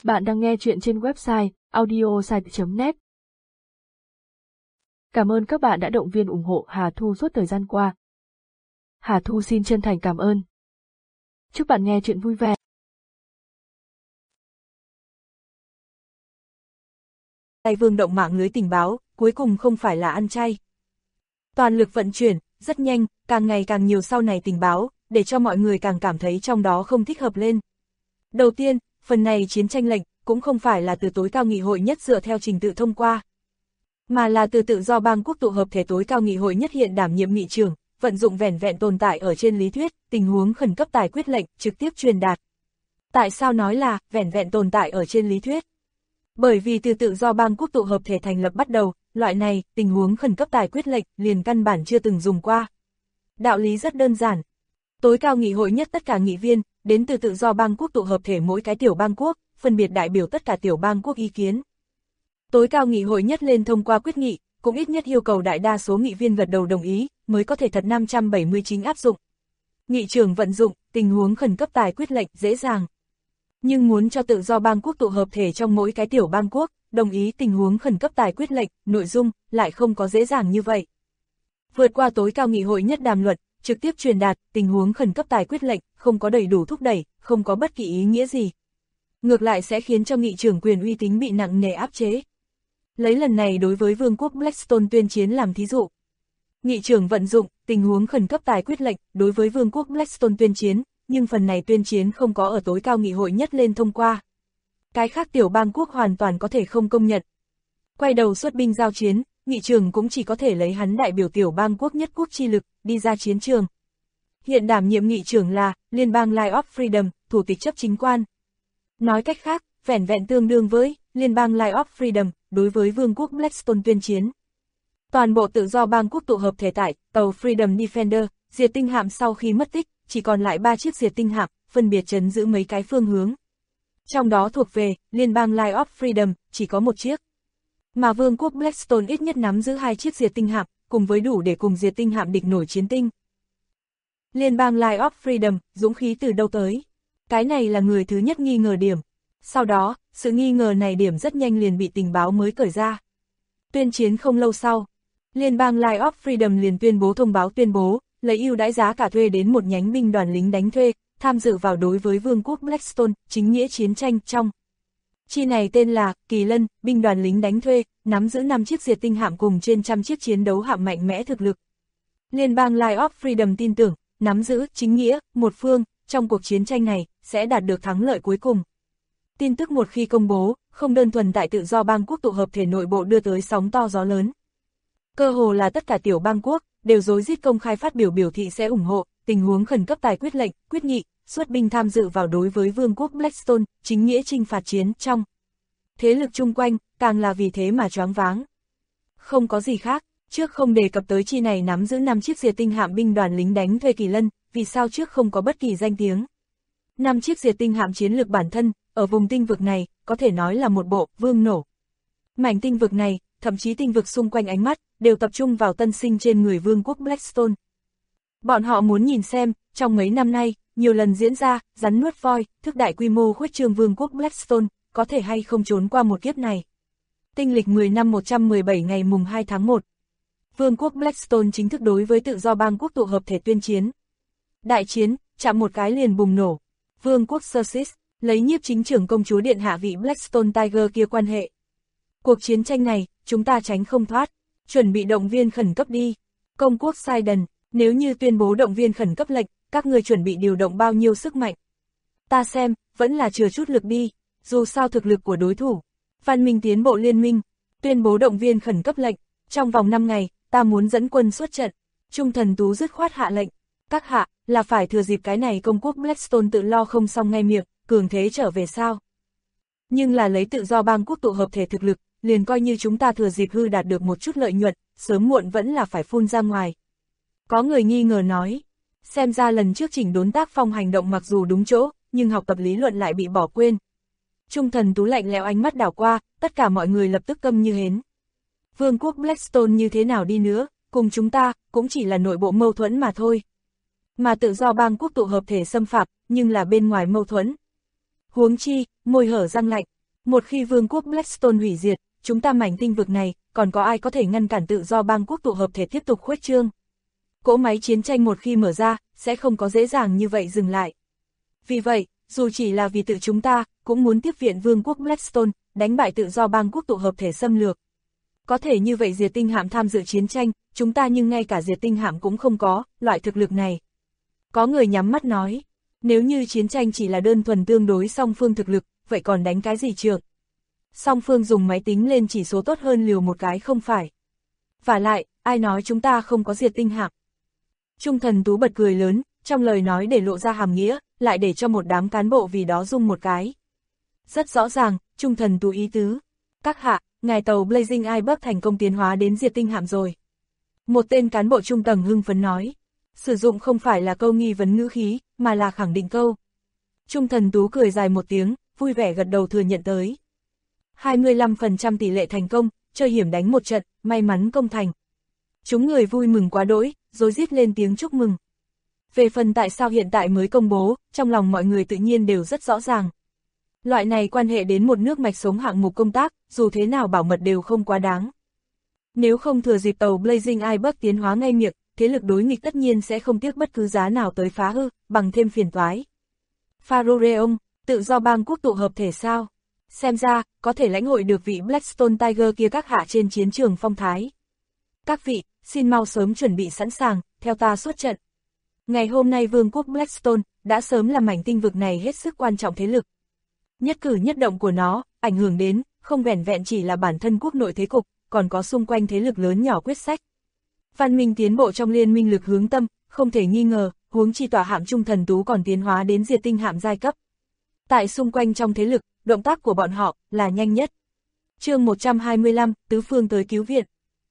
Bạn đang nghe chuyện trên website audiosite.net. Cảm ơn các bạn đã động viên ủng hộ Hà Thu suốt thời gian qua. Hà Thu xin chân thành cảm ơn. Chúc bạn nghe chuyện vui vẻ. Đại vương động mạng lưới tình báo, cuối cùng không phải là ăn chay. Toàn lực vận chuyển, rất nhanh, càng ngày càng nhiều sau này tình báo, để cho mọi người càng cảm thấy trong đó không thích hợp lên. Đầu tiên, phần này chiến tranh lệnh, cũng không phải là từ tối cao nghị hội nhất dựa theo trình tự thông qua, mà là từ tự do bang quốc tụ hợp thể tối cao nghị hội nhất hiện đảm nhiệm nghị trưởng, vận dụng vẻn vẹn tồn tại ở trên lý thuyết, tình huống khẩn cấp tài quyết lệnh, trực tiếp truyền đạt. Tại sao nói là vẻn vẹn tồn tại ở trên lý thuyết? Bởi vì từ tự do bang quốc tụ hợp thể thành lập bắt đầu, loại này, tình huống khẩn cấp tài quyết lệnh, liền căn bản chưa từng dùng qua. Đạo lý rất đơn giản. Tối cao nghị hội nhất tất cả nghị viên, đến từ tự do bang quốc tụ hợp thể mỗi cái tiểu bang quốc, phân biệt đại biểu tất cả tiểu bang quốc ý kiến. Tối cao nghị hội nhất lên thông qua quyết nghị, cũng ít nhất yêu cầu đại đa số nghị viên gật đầu đồng ý, mới có thể thật 579 áp dụng. Nghị trưởng vận dụng, tình huống khẩn cấp tài quyết lệnh, dễ dàng. Nhưng muốn cho tự do bang quốc tụ hợp thể trong mỗi cái tiểu bang quốc, đồng ý tình huống khẩn cấp tài quyết lệnh, nội dung, lại không có dễ dàng như vậy. Vượt qua tối cao nghị hội nhất đàm luật, trực tiếp truyền đạt, tình huống khẩn cấp tài quyết lệnh, không có đầy đủ thúc đẩy, không có bất kỳ ý nghĩa gì. Ngược lại sẽ khiến cho nghị trưởng quyền uy tín bị nặng nề áp chế. Lấy lần này đối với vương quốc Blackstone tuyên chiến làm thí dụ. Nghị trưởng vận dụng, tình huống khẩn cấp tài quyết lệnh, đối với vương quốc Blackstone tuyên chiến, nhưng phần này tuyên chiến không có ở tối cao nghị hội nhất lên thông qua. Cái khác tiểu bang quốc hoàn toàn có thể không công nhận. Quay đầu xuất binh giao chiến, nghị trưởng cũng chỉ có thể lấy hắn đại biểu tiểu bang quốc nhất quốc chi lực, đi ra chiến trường. Hiện đảm nhiệm nghị trưởng là, Liên bang Line of Freedom, thủ tịch chấp chính quan. Nói cách khác, vẻn vẹn tương đương với, Liên bang Line of Freedom, đối với vương quốc Blackstone tuyên chiến. Toàn bộ tự do bang quốc tụ hợp thể tại, tàu Freedom Defender, diệt tinh hạm sau khi mất tích, chỉ còn lại 3 chiếc diệt tinh hạm, phân biệt trấn giữ mấy cái phương hướng. Trong đó thuộc về, Liên bang Line of Freedom, chỉ có 1 chiếc. Mà vương quốc Blackstone ít nhất nắm giữ 2 chiếc diệt tinh hạm, cùng với đủ để cùng diệt tinh hạm địch nổi chiến tinh. Liên bang Line of Freedom, dũng khí từ đâu tới? Cái này là người thứ nhất nghi ngờ điểm. Sau đó, sự nghi ngờ này điểm rất nhanh liền bị tình báo mới cởi ra. Tuyên chiến không lâu sau, Liên bang Line of Freedom liền tuyên bố thông báo tuyên bố, lấy ưu đãi giá cả thuê đến một nhánh binh đoàn lính đánh thuê, tham dự vào đối với vương quốc Blackstone, chính nghĩa chiến tranh trong. Chi này tên là Kỳ Lân, binh đoàn lính đánh thuê, nắm giữ 5 chiếc diệt tinh hạm cùng trên 100 chiếc chiến đấu hạm mạnh mẽ thực lực. Liên bang Line of Freedom tin tưởng, nắm giữ chính nghĩa, một phương, trong cuộc chiến tranh này, sẽ đạt được thắng lợi cuối cùng. Tin tức một khi công bố, không đơn thuần tại tự do bang quốc tụ hợp thể nội bộ đưa tới sóng to gió lớn. Cơ hồ là tất cả tiểu bang quốc, đều rối rít công khai phát biểu thị sẽ ủng hộ, tình huống khẩn cấp tài quyết lệnh, quyết nghị, xuất binh tham dự vào đối với vương quốc Blackstone, chính nghĩa chinh phạt chiến trong. Thế lực chung quanh, càng là vì thế mà choáng váng. Không có gì khác, trước không đề cập tới chi này nắm giữ 5 chiếc diệt tinh hạm binh đoàn lính đánh thuê Kỳ Lân, vì sao trước không có bất kỳ danh tiếng. 5 chiếc diệt tinh hạm chiến lược bản thân, ở vùng tinh vực này, có thể nói là một bộ vương nổ. Mảnh tinh vực này, thậm chí tinh vực xung quanh ánh mắt, đều tập trung vào tân sinh trên người vương quốc Blackstone. Bọn họ muốn nhìn xem, trong mấy năm nay, nhiều lần diễn ra, rắn nuốt voi, thức đại quy mô khuếch trương vương quốc Blackstone, có thể hay không trốn qua một kiếp này. Tinh lịch 10 năm 117 ngày mùng 2 tháng 1. Vương quốc Blackstone chính thức đối với tự do bang quốc tụ hợp thể tuyên chiến. Đại chiến, chạm một cái liền bùng nổ. Vương quốc Sussex, lấy nhiếp chính trưởng công chúa điện hạ vị Blackstone Tiger kia quan hệ. Cuộc chiến tranh này, chúng ta tránh không thoát, chuẩn bị động viên khẩn cấp đi. Công quốc Sidon, nếu như tuyên bố động viên khẩn cấp lệnh, các người chuẩn bị điều động bao nhiêu sức mạnh? Ta xem, vẫn là chừa chút lực đi, dù sao thực lực của đối thủ. Văn minh tiến bộ liên minh, tuyên bố động viên khẩn cấp lệnh, trong vòng 5 ngày, ta muốn dẫn quân xuất trận. Trung thần tú dứt khoát hạ lệnh, các hạ, là phải thừa dịp cái này công quốc Blackstone tự lo không xong ngay miệng, cường thế trở về sao? Nhưng là lấy tự do bang quốc tụ hợp thể thực lực, liền coi như chúng ta thừa dịp hư đạt được một chút lợi nhuận, sớm muộn vẫn là phải phun ra ngoài. Có người nghi ngờ nói, xem ra lần trước chỉnh đốn tác phong hành động mặc dù đúng chỗ, nhưng học tập lý luận lại bị bỏ quên. Trung thần tú lạnh lẽo ánh mắt đảo qua, tất cả mọi người lập tức câm như hến. Vương quốc Blackstone như thế nào đi nữa, cùng chúng ta, cũng chỉ là nội bộ mâu thuẫn mà thôi. Mà tự do bang quốc tụ hợp thể xâm phạm, nhưng là bên ngoài mâu thuẫn. Huống chi, môi hở răng lạnh, Một khi vương quốc Blackstone hủy diệt, chúng ta mảnh tinh vực này, còn có ai có thể ngăn cản tự do bang quốc tụ hợp thể tiếp tục khuếch trương? Cỗ máy chiến tranh một khi mở ra, sẽ không có dễ dàng như vậy dừng lại. Vì vậy, dù chỉ là vì tự chúng ta, cũng muốn tiếp viện vương quốc Blackstone, đánh bại tự do bang quốc tụ hợp thể xâm lược. Có thể như vậy diệt tinh hạm tham dự chiến tranh, chúng ta nhưng ngay cả diệt tinh hạm cũng không có, loại thực lực này. Có người nhắm mắt nói, nếu như chiến tranh chỉ là đơn thuần tương đối song phương thực lực, vậy còn đánh cái gì trượng? Song phương dùng máy tính lên chỉ số tốt hơn liều một cái không phải. Vả lại, ai nói chúng ta không có diệt tinh hạm? Trung Thần Tú bật cười lớn, trong lời nói để lộ ra hàm nghĩa, lại để cho một đám cán bộ vì đó rung một cái. Rất rõ ràng, Trung Thần Tú ý tứ. Các hạ, ngài tàu Blazing Iceberg thành công tiến hóa đến diệt tinh hạm rồi. Một tên cán bộ trung tầng hưng phấn nói. Sử dụng không phải là câu nghi vấn ngữ khí, mà là khẳng định câu. Trung Thần Tú cười dài một tiếng, vui vẻ gật đầu thừa nhận tới. 25% tỷ lệ thành công, chơi hiểm đánh một trận, may mắn công thành. Chúng người vui mừng quá đỗi, rối rít lên tiếng chúc mừng. Về phần tại sao hiện tại mới công bố, trong lòng mọi người tự nhiên đều rất rõ ràng. Loại này quan hệ đến một nước mạch sống hạng mục công tác, dù thế nào bảo mật đều không quá đáng. Nếu không thừa dịp tàu Blazing Iceberg tiến hóa ngay miệng, thế lực đối nghịch tất nhiên sẽ không tiếc bất cứ giá nào tới phá hư, bằng thêm phiền toái. Pharaoh, tự do bang quốc tụ hợp thể sao? Xem ra, có thể lãnh hội được vị Blackstone Tiger kia các hạ trên chiến trường phong thái. Các vị, xin mau sớm chuẩn bị sẵn sàng, theo ta xuất trận. Ngày hôm nay vương quốc Blackstone đã sớm làm mảnh tinh vực này hết sức quan trọng thế lực. Nhất cử nhất động của nó, ảnh hưởng đến, không vẻn vẹn chỉ là bản thân quốc nội thế cục, còn có xung quanh thế lực lớn nhỏ quyết sách. Văn minh tiến bộ trong liên minh lực hướng tâm, không thể nghi ngờ, huống chi tòa hạm Trung Thần Tú còn tiến hóa đến diệt tinh hạm giai cấp. Tại xung quanh trong thế lực, động tác của bọn họ là nhanh nhất. Chương 125, tứ phương tới cứu viện.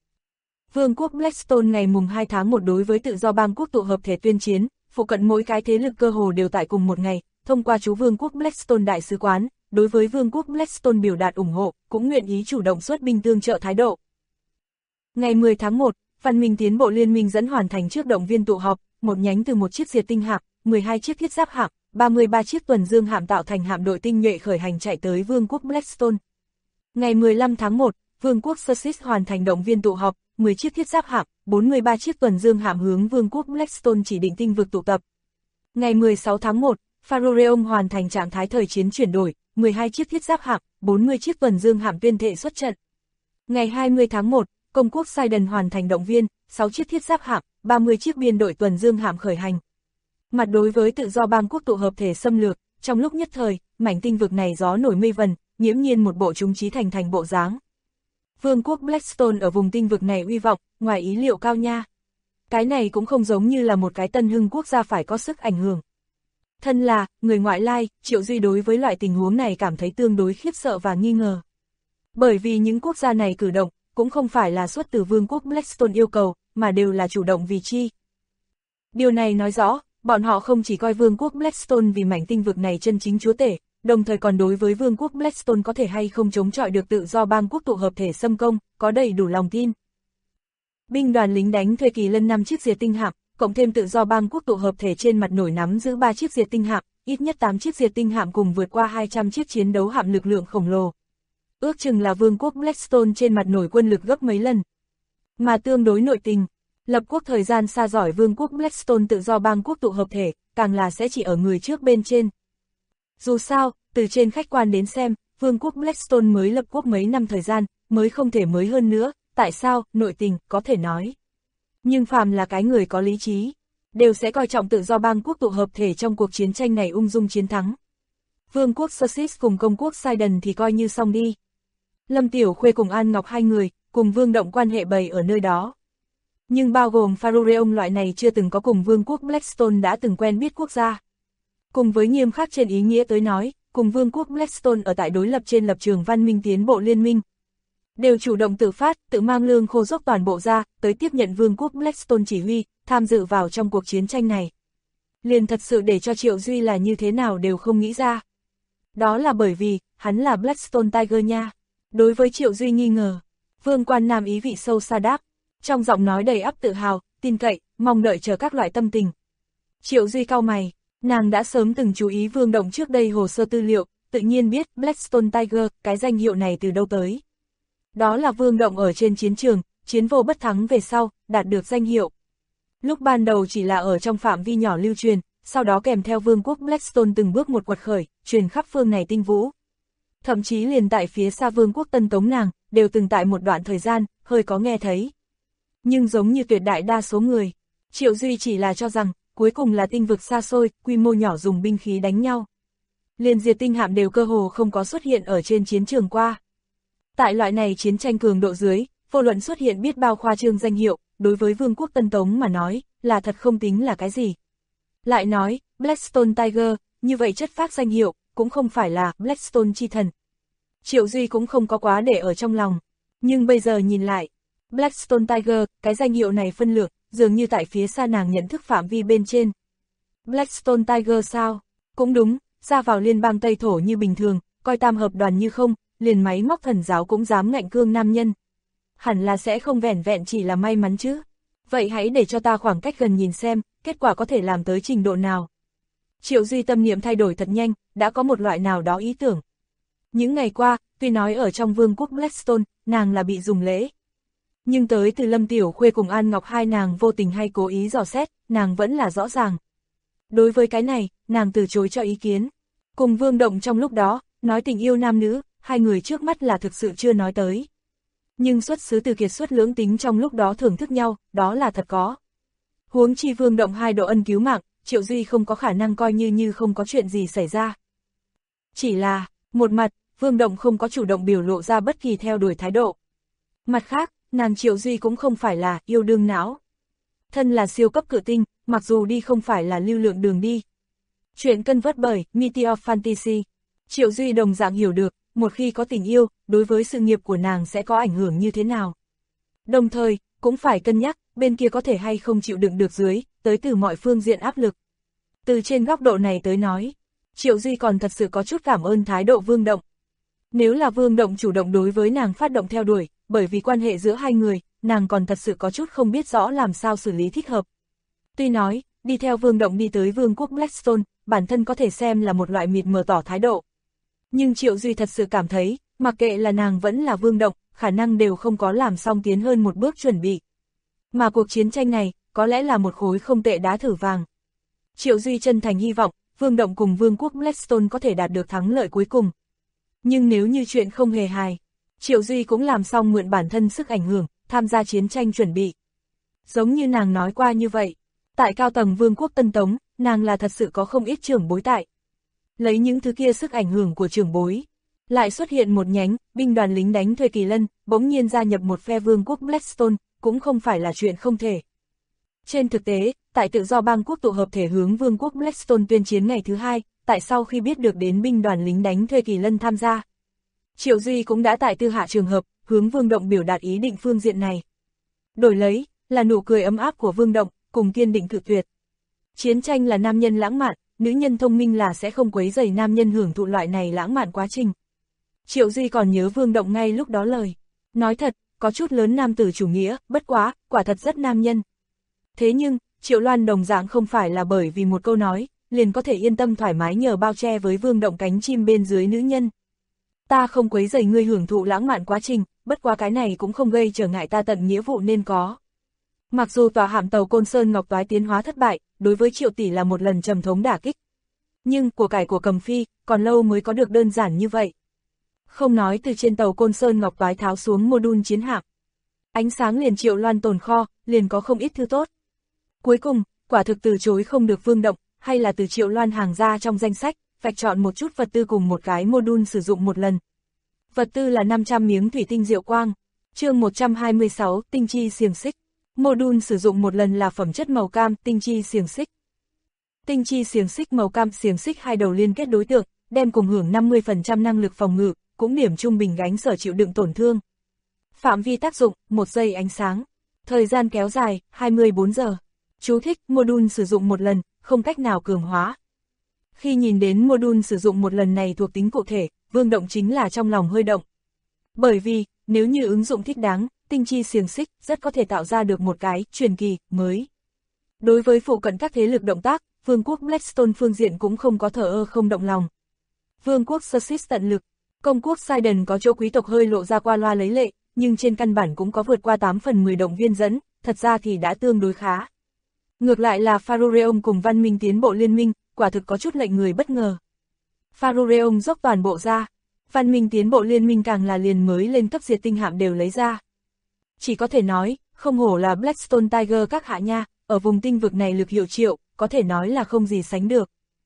Vương quốc Blackstone ngày mùng 2 tháng 1 đối với tự do bang quốc tụ hợp thể tuyên chiến, phụ cận mỗi cái thế lực cơ hồ đều tại cùng một ngày, thông qua chú Vương quốc Blackstone đại sứ quán, đối với Vương quốc Blackstone biểu đạt ủng hộ, cũng nguyện ý chủ động xuất binh tương trợ thái độ. Ngày 10 tháng 1, Văn minh tiến bộ liên minh dẫn hoàn thành trước động viên tụ họp, một nhánh từ một chiếc diệt tinh hạm, 12 chiếc thiết giáp hạm, 33 chiếc tuần dương hạm tạo thành hạm đội tinh nhuệ khởi hành chạy tới Vương quốc Blackstone. Ngày 15 tháng 1, Vương quốc Sussex hoàn thành động viên tụ họp, 10 chiếc thiết giáp hạm, 43 chiếc tuần dương hạm hướng Vương quốc Blackstone chỉ định tinh vực tụ tập. Ngày 16 tháng 1, Pharaoh hoàn thành trạng thái thời chiến chuyển đổi, 12 chiếc thiết giáp hạm, 40 chiếc tuần dương hạm tuyên thệ xuất trận. Ngày 20 tháng 1, Công quốc Sidon hoàn thành động viên, 6 chiếc thiết giáp hạm, 30 chiếc biên đội tuần dương hạm khởi hành. Mặt đối với tự do bang quốc tụ hợp thể xâm lược, trong lúc nhất thời, mảnh tinh vực này gió nổi mây vần, nghiễm nhiên một bộ chúng trí thành bộ dáng. Vương quốc Blackstone ở vùng tinh vực này uy vọng, ngoài ý liệu cao nha. Cái này cũng không giống như là một cái tân hưng quốc gia phải có sức ảnh hưởng. Thân là, người ngoại lai, Triệu Duy đối với loại tình huống này cảm thấy tương đối khiếp sợ và nghi ngờ. Bởi vì những quốc gia này cử động, cũng không phải là xuất từ Vương quốc Blackstone yêu cầu, mà đều là chủ động vì chi. Điều này nói rõ, bọn họ không chỉ coi Vương quốc Blackstone vì mảnh tinh vực này chân chính chúa tể, đồng thời còn đối với Vương quốc Blackstone có thể hay không chống chọi được tự do bang quốc tụ hợp thể xâm công, có đầy đủ lòng tin. Binh đoàn lính đánh thuê kỳ lân 5 chiếc diệt tinh hạm, cộng thêm tự do bang quốc tụ hợp thể trên mặt nổi nắm giữ 3 chiếc diệt tinh hạm, ít nhất 8 chiếc diệt tinh hạm cùng vượt qua 200 chiếc chiến đấu hạm lực lượng khổng lồ. Ước chừng là Vương quốc Blackstone trên mặt nổi quân lực gấp mấy lần. Mà tương đối nội tình, lập quốc thời gian xa giỏi Vương quốc Blackstone tự do bang quốc tụ hợp thể, càng là sẽ chỉ ở người trước bên trên. Dù sao, từ trên khách quan đến xem, Vương quốc Blackstone mới lập quốc mấy năm thời gian, mới không thể mới hơn nữa, tại sao, nội tình, có thể nói. Nhưng phàm là cái người có lý trí, đều sẽ coi trọng tự do bang quốc tụ hợp thể trong cuộc chiến tranh này ung dung chiến thắng. Vương quốc Sussex cùng công quốc Sidon thì coi như xong đi. Lâm Tiểu Khuê cùng An Ngọc hai người, cùng Vương Động quan hệ bày ở nơi đó. Nhưng bao gồm Pharaoh loại này chưa từng có cùng Vương quốc Blackstone đã từng quen biết quốc gia. Cùng với nghiêm khắc trên ý nghĩa tới nói, cùng Vương quốc Blackstone ở tại đối lập trên lập trường văn minh tiến bộ liên minh. Đều chủ động tự phát, tự mang lương khô dốc toàn bộ ra, tới tiếp nhận Vương quốc Blackstone chỉ huy, tham dự vào trong cuộc chiến tranh này. Liền thật sự để cho Triệu Duy là như thế nào đều không nghĩ ra. Đó là bởi vì, hắn là Blackstone Tiger nha. Đối với Triệu Duy nghi ngờ, Vương Quan Nam ý vị sâu xa đáp, trong giọng nói đầy ắp tự hào, tin cậy, mong đợi chờ các loại tâm tình. Triệu Duy cau mày, nàng đã sớm từng chú ý Vương Động trước đây hồ sơ tư liệu, tự nhiên biết Blackstone Tiger, cái danh hiệu này từ đâu tới. Đó là Vương Động ở trên chiến trường, chiến vô bất thắng về sau, đạt được danh hiệu. Lúc ban đầu chỉ là ở trong phạm vi nhỏ lưu truyền, sau đó kèm theo vương quốc Blackstone từng bước một quật khởi, truyền khắp phương này tinh vũ. Thậm chí liền tại phía xa vương quốc Tân Tống nàng, đều từng tại một đoạn thời gian, hơi có nghe thấy. Nhưng giống như tuyệt đại đa số người, Triệu Duy chỉ là cho rằng, cuối cùng là tinh vực xa xôi, quy mô nhỏ dùng binh khí đánh nhau. Liền diệt tinh hạm đều cơ hồ không có xuất hiện ở trên chiến trường qua. Tại loại này chiến tranh cường độ dưới, vô luận xuất hiện biết bao khoa trương danh hiệu, đối với vương quốc Tân Tống mà nói, là thật không tính là cái gì. Lại nói, Blackstone Tiger, như vậy chất phác danh hiệu, cũng không phải là Blackstone chi thần. Triệu Duy cũng không có quá để ở trong lòng. Nhưng bây giờ nhìn lại, Blackstone Tiger, cái danh hiệu này phân lược, dường như tại phía xa nàng nhận thức phạm vi bên trên. Blackstone Tiger sao? Cũng đúng, ra vào liên bang Tây Thổ như bình thường, coi tam hợp đoàn như không, liền máy móc thần giáo cũng dám ngạnh cương nam nhân. Hẳn là sẽ không vẻn vẹn chỉ là may mắn chứ. Vậy hãy để cho ta khoảng cách gần nhìn xem, kết quả có thể làm tới trình độ nào. Triệu Duy tâm niệm thay đổi thật nhanh, đã có một loại nào đó ý tưởng. Những ngày qua, tuy nói ở trong vương quốc Blackstone, nàng là bị dùng lễ. Nhưng tới từ Lâm Tiểu Khuê cùng An Ngọc hai nàng vô tình hay cố ý dò xét, nàng vẫn là rõ ràng. Đối với cái này, nàng từ chối cho ý kiến. Cùng Vương Động trong lúc đó, nói tình yêu nam nữ, hai người trước mắt là thực sự chưa nói tới. Nhưng xuất xứ từ kiệt xuất lưỡng tính trong lúc đó thưởng thức nhau, đó là thật có. Huống chi Vương Động hai độ ân cứu mạng, Triệu Duy không có khả năng coi như không có chuyện gì xảy ra. Chỉ là, một mặt, Vương Động không có chủ động biểu lộ ra bất kỳ theo đuổi thái độ. Mặt khác, nàng Triệu Duy cũng không phải là yêu đương não. Thân là siêu cấp cự tinh, mặc dù đi không phải là lưu lượng đường đi. Chuyện cân vớt bởi Meteor Fantasy. Triệu Duy đồng dạng hiểu được, một khi có tình yêu, đối với sự nghiệp của nàng sẽ có ảnh hưởng như thế nào. Đồng thời, cũng phải cân nhắc, bên kia có thể hay không chịu đựng được dưới, tới từ mọi phương diện áp lực. Từ trên góc độ này tới nói, Triệu Duy còn thật sự có chút cảm ơn thái độ Vương Động. Nếu là Vương Động chủ động đối với nàng phát động theo đuổi, bởi vì quan hệ giữa hai người, nàng còn thật sự có chút không biết rõ làm sao xử lý thích hợp. Tuy nói, đi theo Vương Động đi tới vương quốc Blackstone, bản thân có thể xem là một loại mịt mờ tỏ thái độ. Nhưng Triệu Duy thật sự cảm thấy, mặc kệ là nàng vẫn là Vương Động, khả năng đều không có làm xong tiến hơn một bước chuẩn bị. Mà cuộc chiến tranh này, có lẽ là một khối không tệ đá thử vàng. Triệu Duy chân thành hy vọng, Vương Động cùng vương quốc Blackstone có thể đạt được thắng lợi cuối cùng. Nhưng nếu như chuyện không hề hài, Triệu Duy cũng làm xong mượn bản thân sức ảnh hưởng, tham gia chiến tranh chuẩn bị. Giống như nàng nói qua như vậy, tại cao tầng vương quốc Tân Tống, nàng là thật sự có không ít trưởng bối tại. Lấy những thứ kia sức ảnh hưởng của trưởng bối, lại xuất hiện một nhánh, binh đoàn lính đánh thuê Kỳ Lân, bỗng nhiên gia nhập một phe vương quốc Blackstone, cũng không phải là chuyện không thể. Trên thực tế, tại tự do bang quốc tụ hợp thể hướng vương quốc Blackstone tuyên chiến ngày thứ hai, tại sau khi biết được đến binh đoàn lính đánh thuê Kỳ Lân tham gia, Triệu Duy cũng đã tại tư hạ trường hợp, hướng Vương Động biểu đạt ý định phương diện này. Đổi lấy, là nụ cười ấm áp của Vương Động, cùng kiên định cự tuyệt. Chiến tranh là nam nhân lãng mạn, nữ nhân thông minh là sẽ không quấy rầy nam nhân hưởng thụ loại này lãng mạn quá trình. Triệu Duy còn nhớ Vương Động ngay lúc đó lời. Nói thật, có chút lớn nam tử chủ nghĩa, bất quá, quả thật rất nam nhân. Thế nhưng, Triệu Loan đồng dạng không phải là bởi vì một câu nói, liền có thể yên tâm thoải mái nhờ bao che với Vương Động cánh chim bên dưới nữ nhân. Ta không quấy rầy ngươi hưởng thụ lãng mạn quá trình, bất quá cái này cũng không gây trở ngại ta tận nghĩa vụ nên có. Mặc dù tòa hạm tàu Côn Sơn Ngọc Toái tiến hóa thất bại, đối với Triệu tỷ là một lần trầm thống đả kích. Nhưng của cải của Cầm Phi, còn lâu mới có được đơn giản như vậy. Không nói từ trên tàu Côn Sơn Ngọc Toái tháo xuống mô-đun chiến hạm. Ánh sáng liền Triệu Loan tồn kho, liền có không ít thứ tốt. Cuối cùng, quả thực từ chối không được Vương Động, hay là từ Triệu Loan hàng ra trong danh sách, vạch chọn một chút vật tư cùng một cái mô-đun sử dụng một lần. Vật tư là 500 miếng thủy tinh diệu quang. Chương 126, tinh chi xiềng xích. Mô-đun sử dụng một lần là phẩm chất màu cam, tinh chi xiềng xích. Tinh chi xiềng xích màu cam xiềng xích hai đầu liên kết đối tượng, đem cùng hưởng 50% năng lực phòng ngự, cũng điểm trung bình gánh sở chịu đựng tổn thương. Phạm vi tác dụng, 1 giây ánh sáng. Thời gian kéo dài, 24 giờ. Chú thích, mô-đun sử dụng một lần, không cách nào cường hóa. Khi nhìn đến mô-đun sử dụng một lần này thuộc tính cụ thể, Vương Động chính là trong lòng hơi động. Bởi vì, nếu như ứng dụng thích đáng, tinh chi xiềng xích rất có thể tạo ra được một cái truyền kỳ mới. Đối với phụ cận các thế lực động tác, vương quốc Blackstone phương diện cũng không có thờ ơ không động lòng. Vương quốc Sussex tận lực. Công quốc Sidon có chỗ quý tộc hơi lộ ra qua loa lấy lệ, nhưng trên căn bản cũng có vượt qua 8/10 động viên dẫn, thật ra thì đã tương đối khá. Ngược lại là Farureon cùng Văn Minh Tiến Bộ Liên minh, quả thực có chút lệnh người bất ngờ. Farureon dốc toàn bộ ra, Văn Minh Tiến Bộ Liên minh càng là liền mới lên cấp diệt tinh hạm đều lấy ra. Chỉ có thể nói, không hổ là Blackstone Tiger các hạ nha, ở vùng tinh vực này lực hiệu triệu, có thể nói là không gì sánh được.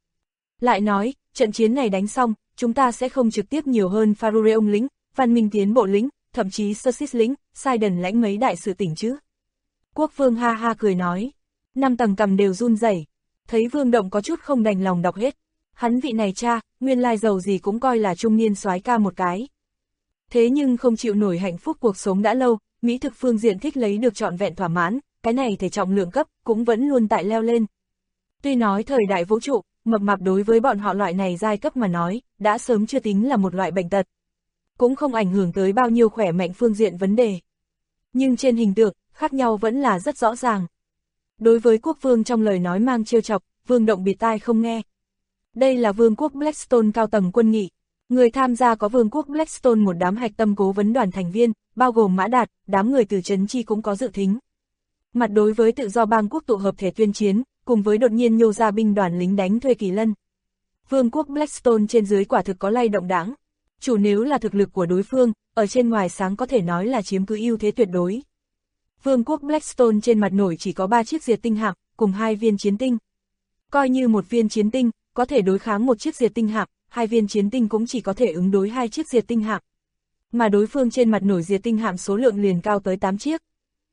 Lại nói, trận chiến này đánh xong, chúng ta sẽ không trực tiếp nhiều hơn Farureon lính, Văn Minh Tiến Bộ lính, thậm chí Sussex lính, Sidon lãnh mấy đại sự tỉnh chứ. Quốc vương ha ha cười nói, 5 tầng cằm đều run rẩy. Thấy Vương Động có chút không đành lòng đọc hết. Hắn vị này cha, nguyên lai giàu gì cũng coi là trung niên soái ca một cái. Thế nhưng không chịu nổi hạnh phúc cuộc sống đã lâu, mỹ thực phương diện thích lấy được trọn vẹn thỏa mãn, cái này thể trọng lượng cấp cũng vẫn luôn tại leo lên. Tuy nói thời đại vũ trụ, mập mạp đối với bọn họ loại này giai cấp mà nói, đã sớm chưa tính là một loại bệnh tật. Cũng không ảnh hưởng tới bao nhiêu khỏe mạnh phương diện vấn đề. Nhưng trên hình tượng, khác nhau vẫn là rất rõ ràng. Đối với quốc vương trong lời nói mang trêu chọc, Vương Động bịt tai không nghe. Đây là vương quốc Blackstone cao tầng quân nghị. Người tham gia có vương quốc Blackstone một đám hạch tâm cố vấn đoàn thành viên, bao gồm Mã Đạt, đám người từ trấn chi cũng có dự thính. Mặt đối với tự do bang quốc tụ hợp thể tuyên chiến, cùng với đột nhiên nhô ra binh đoàn lính đánh thuê Kỳ Lân. Vương quốc Blackstone trên dưới quả thực có lay động đáng. Chủ nếu là thực lực của đối phương, ở trên ngoài sáng có thể nói là chiếm cứ ưu thế tuyệt đối. Vương quốc Blackstone trên mặt nổi chỉ có 3 chiếc diệt tinh hạm, cùng 2 viên chiến tinh. Coi như một viên chiến tinh, có thể đối kháng một chiếc diệt tinh hạm, 2 viên chiến tinh cũng chỉ có thể ứng đối 2 chiếc diệt tinh hạm. Mà đối phương trên mặt nổi diệt tinh hạm số lượng liền cao tới 8 chiếc.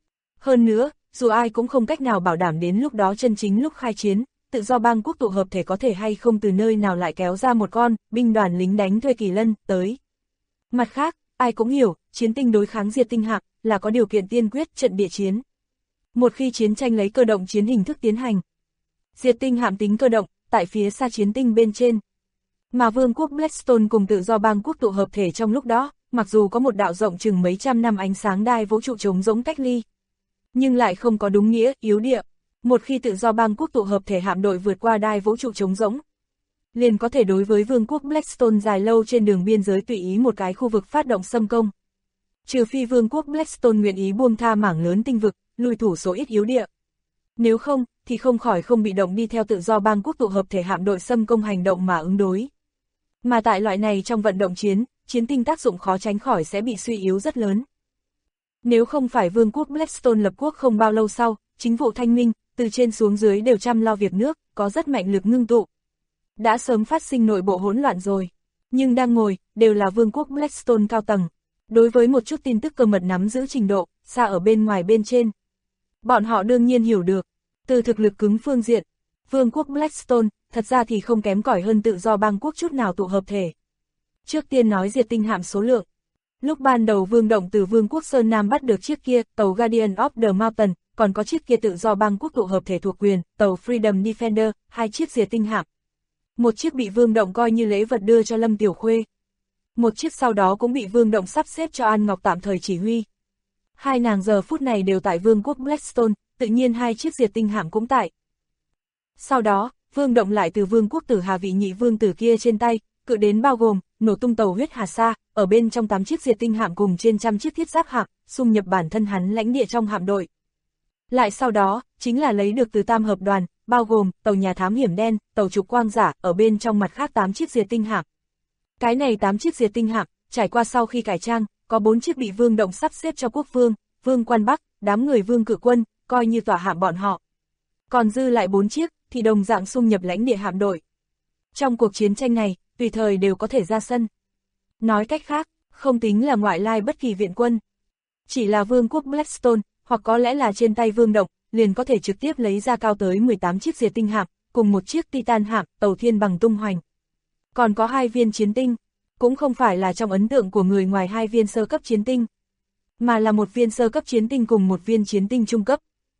Hơn nữa, dù ai cũng không cách nào bảo đảm đến lúc đó chân chính lúc khai chiến, tự do bang quốc tụ hợp thể có thể hay không từ nơi nào lại kéo ra một con binh đoàn lính đánh thuê Kỳ Lân tới. Mặt khác, ai cũng hiểu, chiến tinh đối kháng diệt tinh hạm là có điều kiện tiên quyết trận địa chiến. Một khi chiến tranh lấy cơ động chiến hình thức tiến hành, diệt tinh hạm tính cơ động, tại phía xa chiến tinh bên trên. Mà vương quốc Blackstone cùng tự do bang quốc tụ hợp thể trong lúc đó, mặc dù có một đạo rộng chừng mấy trăm năm ánh sáng đai vũ trụ trống rỗng cách ly, nhưng lại không có đúng nghĩa yếu địa. Một khi tự do bang quốc tụ hợp thể hạm đội vượt qua đai vũ trụ trống rỗng, liền có thể đối với vương quốc Blackstone dài lâu trên đường biên giới tùy ý một cái khu vực phát động xâm công. Trừ phi vương quốc Blackstone nguyện ý buông tha mảng lớn tinh vực, lùi thủ số ít yếu địa. Nếu không, thì không khỏi không bị động đi theo tự do bang quốc tụ hợp thể hạm đội xâm công hành động mà ứng đối. Mà tại loại này trong vận động chiến, chiến tinh tác dụng khó tránh khỏi sẽ bị suy yếu rất lớn. Nếu không phải vương quốc Blackstone lập quốc không bao lâu sau, chính vụ thanh minh, từ trên xuống dưới đều chăm lo việc nước, có rất mạnh lực ngưng tụ. Đã sớm phát sinh nội bộ hỗn loạn rồi. Nhưng đang ngồi, đều là vương quốc Blackstone cao tầng. Đối với một chút tin tức cơ mật nắm giữ trình độ, xa ở bên ngoài bên trên. Bọn họ đương nhiên hiểu được, từ thực lực cứng phương diện, vương quốc Blackstone, thật ra thì không kém cỏi hơn tự do bang quốc chút nào tụ hợp thể. Trước tiên nói diệt tinh hạm số lượng. Lúc ban đầu Vương Động từ vương quốc Sơn Nam bắt được chiếc kia, tàu Guardian of the Mountain, còn có chiếc kia tự do bang quốc tụ hợp thể thuộc quyền, tàu Freedom Defender, 2 chiếc diệt tinh hạm. Một chiếc bị Vương Động coi như lễ vật đưa cho Lâm Tiểu Khuê. Một chiếc sau đó cũng bị Vương Động sắp xếp cho An Ngọc tạm thời chỉ huy. Hai nàng giờ phút này đều tại vương quốc Blackstone, tự nhiên 2 chiếc diệt tinh hạm cũng tại. Sau đó, Vương Động lại từ vương quốc Tử Hà vị nhị vương tử kia trên tay, cự đến bao gồm, nổ tung tàu huyết Hà Sa, ở bên trong 8 chiếc diệt tinh hạm cùng trên trăm chiếc thiết giáp hạm, xung nhập bản thân hắn lãnh địa trong hạm đội. Lại sau đó, chính là lấy được từ tam hợp đoàn, bao gồm, tàu nhà thám hiểm đen, tàu trục quang giả, ở bên trong mặt khác 8 chiếc diệt tinh hạm. Cái này 8 chiếc diệt tinh hạm, trải qua sau khi cải trang, có 4 chiếc bị Vương Động sắp xếp cho quốc vương, vương quan Bắc, đám người vương cự quân, coi như tỏa hạm bọn họ. Còn dư lại 4 chiếc, thì đồng dạng xung nhập lãnh địa hạm đội. Trong cuộc chiến tranh này, tùy thời đều có thể ra sân. Nói cách khác, không tính là ngoại lai bất kỳ viện quân. Chỉ là vương quốc Blackstone, hoặc có lẽ là trên tay Vương Động, liền có thể trực tiếp lấy ra cao tới 18 chiếc diệt tinh hạm, cùng một chiếc Titan hạm, tàu thiên bằng tung hoành. Còn có 2 viên chiến tinh, cũng không phải là trong ấn tượng của người ngoài 2 viên sơ cấp chiến tinh, mà là 1 viên sơ cấp chiến tinh cùng 1 viên chiến tinh trung cấp.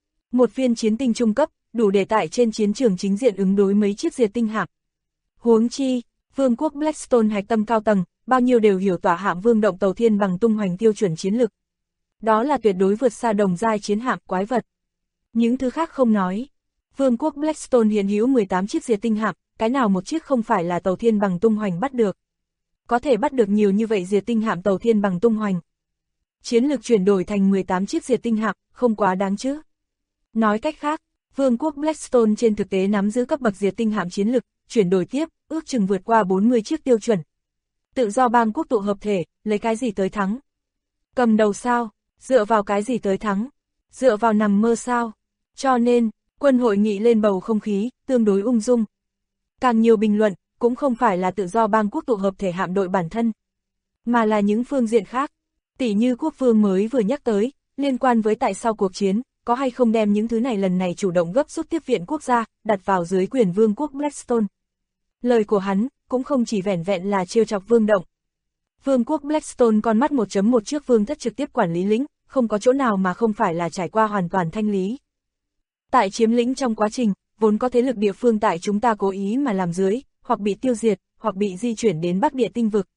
1 viên chiến tinh trung cấp, đủ để tại trên chiến trường chính diện ứng đối mấy chiếc diệt tinh hạm. Huống chi, vương quốc Blackstone hạch tâm cao tầng, bao nhiêu đều hiểu tỏa hạm Vương Động tàu thiên bằng tung hoành tiêu chuẩn chiến lực. Đó là tuyệt đối vượt xa đồng giai chiến hạm quái vật. Những thứ khác không nói. Vương quốc Blackstone hiện hữu 18 chiếc diệt tinh hạm, cái nào một chiếc không phải là tàu thiên bằng tung hoành bắt được. Có thể bắt được nhiều như vậy diệt tinh hạm tàu thiên bằng tung hoành. Chiến lược chuyển đổi thành 18 chiếc diệt tinh hạm, không quá đáng chứ. Nói cách khác, Vương quốc Blackstone trên thực tế nắm giữ cấp bậc diệt tinh hạm chiến lược, chuyển đổi tiếp, ước chừng vượt qua 40 chiếc tiêu chuẩn. Tự do bang quốc tụ hợp thể, lấy cái gì tới thắng? Cầm đầu sao? Dựa vào cái gì tới thắng? Dựa vào nằm mơ sao? Cho nên, quân hội nghị lên bầu không khí, tương đối ung dung. Càng nhiều bình luận, cũng không phải là tự do bang quốc tụ hợp thể hạm đội bản thân, mà là những phương diện khác. Tỷ như quốc vương mới vừa nhắc tới, liên quan với tại sao cuộc chiến, có hay không đem những thứ này lần này chủ động gấp rút tiếp viện quốc gia, đặt vào dưới quyền vương quốc Blackstone. Lời của hắn, cũng không chỉ vẻn vẹn là trêu chọc Vương Động. Vương quốc Blackstone con mắt 1.1 trước vương thất trực tiếp quản lý lĩnh, không có chỗ nào mà không phải là trải qua hoàn toàn thanh lý. Tại chiếm lĩnh trong quá trình, vốn có thế lực địa phương tại chúng ta cố ý mà làm dưới, hoặc bị tiêu diệt, hoặc bị di chuyển đến Bắc Địa tinh vực.